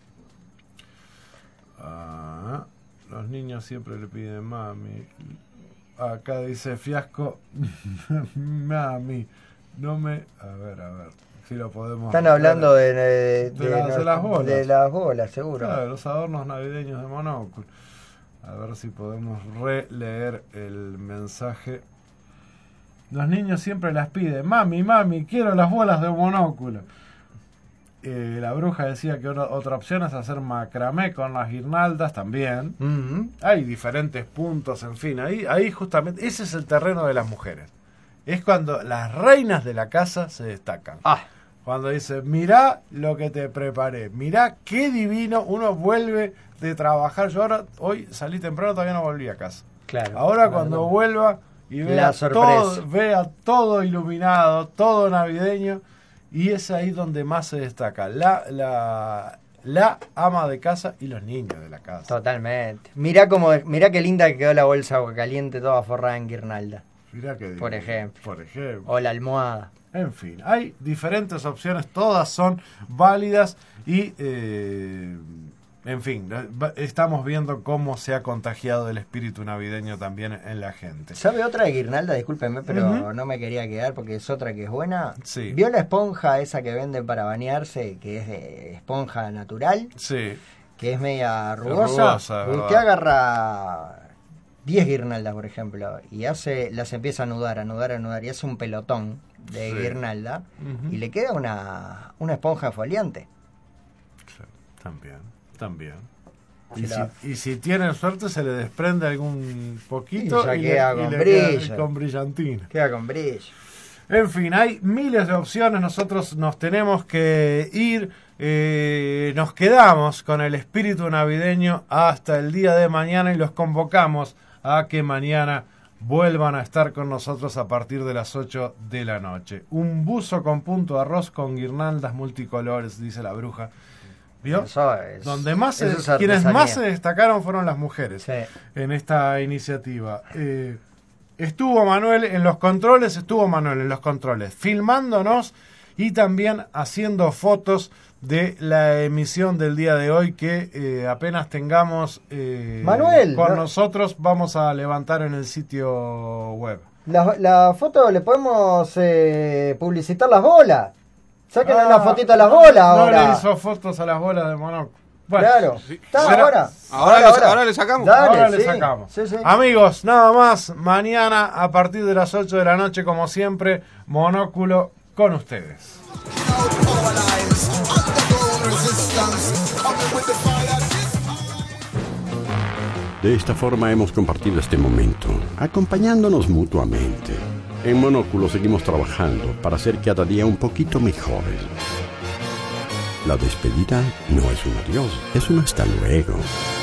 los niños siempre le piden mami. Acá dice Fiasco, mami, no me, a ver, si lo podemos. Están hablando de las bolas. De las bolas, seguro. Claro, los adornos navideños de Monóculo. A ver si podemos releer el mensaje. Los niños siempre las piden. Mami, quiero las bolas de Monóculo. La bruja decía que otra opción es hacer macramé con las guirnaldas también. Hay diferentes puntos, en fin. Ahí justamente, ese es el terreno de las mujeres. Es cuando las reinas de la casa se destacan. Cuando dice, mirá lo que te preparé, mirá qué divino, uno vuelve de trabajar. Yo hoy salí temprano, todavía no volví a casa. Claro. Ahora cuando vuelva y La sorpresa. vea todo iluminado, todo navideño, y es ahí donde más se destaca. la ama de casa y los niños de la casa. Totalmente. Mirá qué linda que quedó la bolsa agua caliente toda forrada en guirnalda. Mirá que por ejemplo. Por ejemplo. O la almohada. En fin, hay diferentes opciones, todas son válidas y, en fin, estamos viendo cómo se ha contagiado el espíritu navideño también en la gente. ¿Sabe otra de guirnalda? Discúlpeme, pero no me quería quedar porque es otra que es buena. Sí. ¿Vio la esponja esa que venden para bañarse, que es de esponja natural? Sí. Que es media rugosa. Usted agarra 10 guirnaldas, por ejemplo, y las empieza a nudar, y hace un pelotón de guirnalda y le queda una esponja foliante. Sí, también. Y si tienen suerte se le desprende algún poquito y queda con brillantina. Queda con brillo. En fin, hay miles de opciones, nosotros nos tenemos que ir, nos quedamos con el espíritu navideño hasta el día de mañana y los convocamos a que mañana vuelvan a estar con nosotros a partir de las 8 de la noche. Un buzo con punto de arroz con guirnaldas multicolores, dice la bruja. ¿Vio? Donde quienes más se destacaron fueron las mujeres en esta iniciativa. Estuvo Manuel en los controles, filmándonos y también haciendo fotos de la emisión del día de hoy que apenas tengamos Manuel, con nosotros vamos a levantar en el sitio web. La foto le podemos publicitar las bolas. Sáquenle una fotito a las bolas ahora. No le hizo fotos a las bolas de Monóculo. Bueno, claro. Ahora le sacamos. Dale, ahora le sacamos. Sí. Amigos, nada más. Mañana a partir de las 8 de la noche, como siempre, Monóculo con ustedes. De esta forma hemos compartido este momento, acompañándonos mutuamente. En Monóculo seguimos trabajando para ser cada día un poquito mejores. La despedida no es un adiós, es un hasta luego.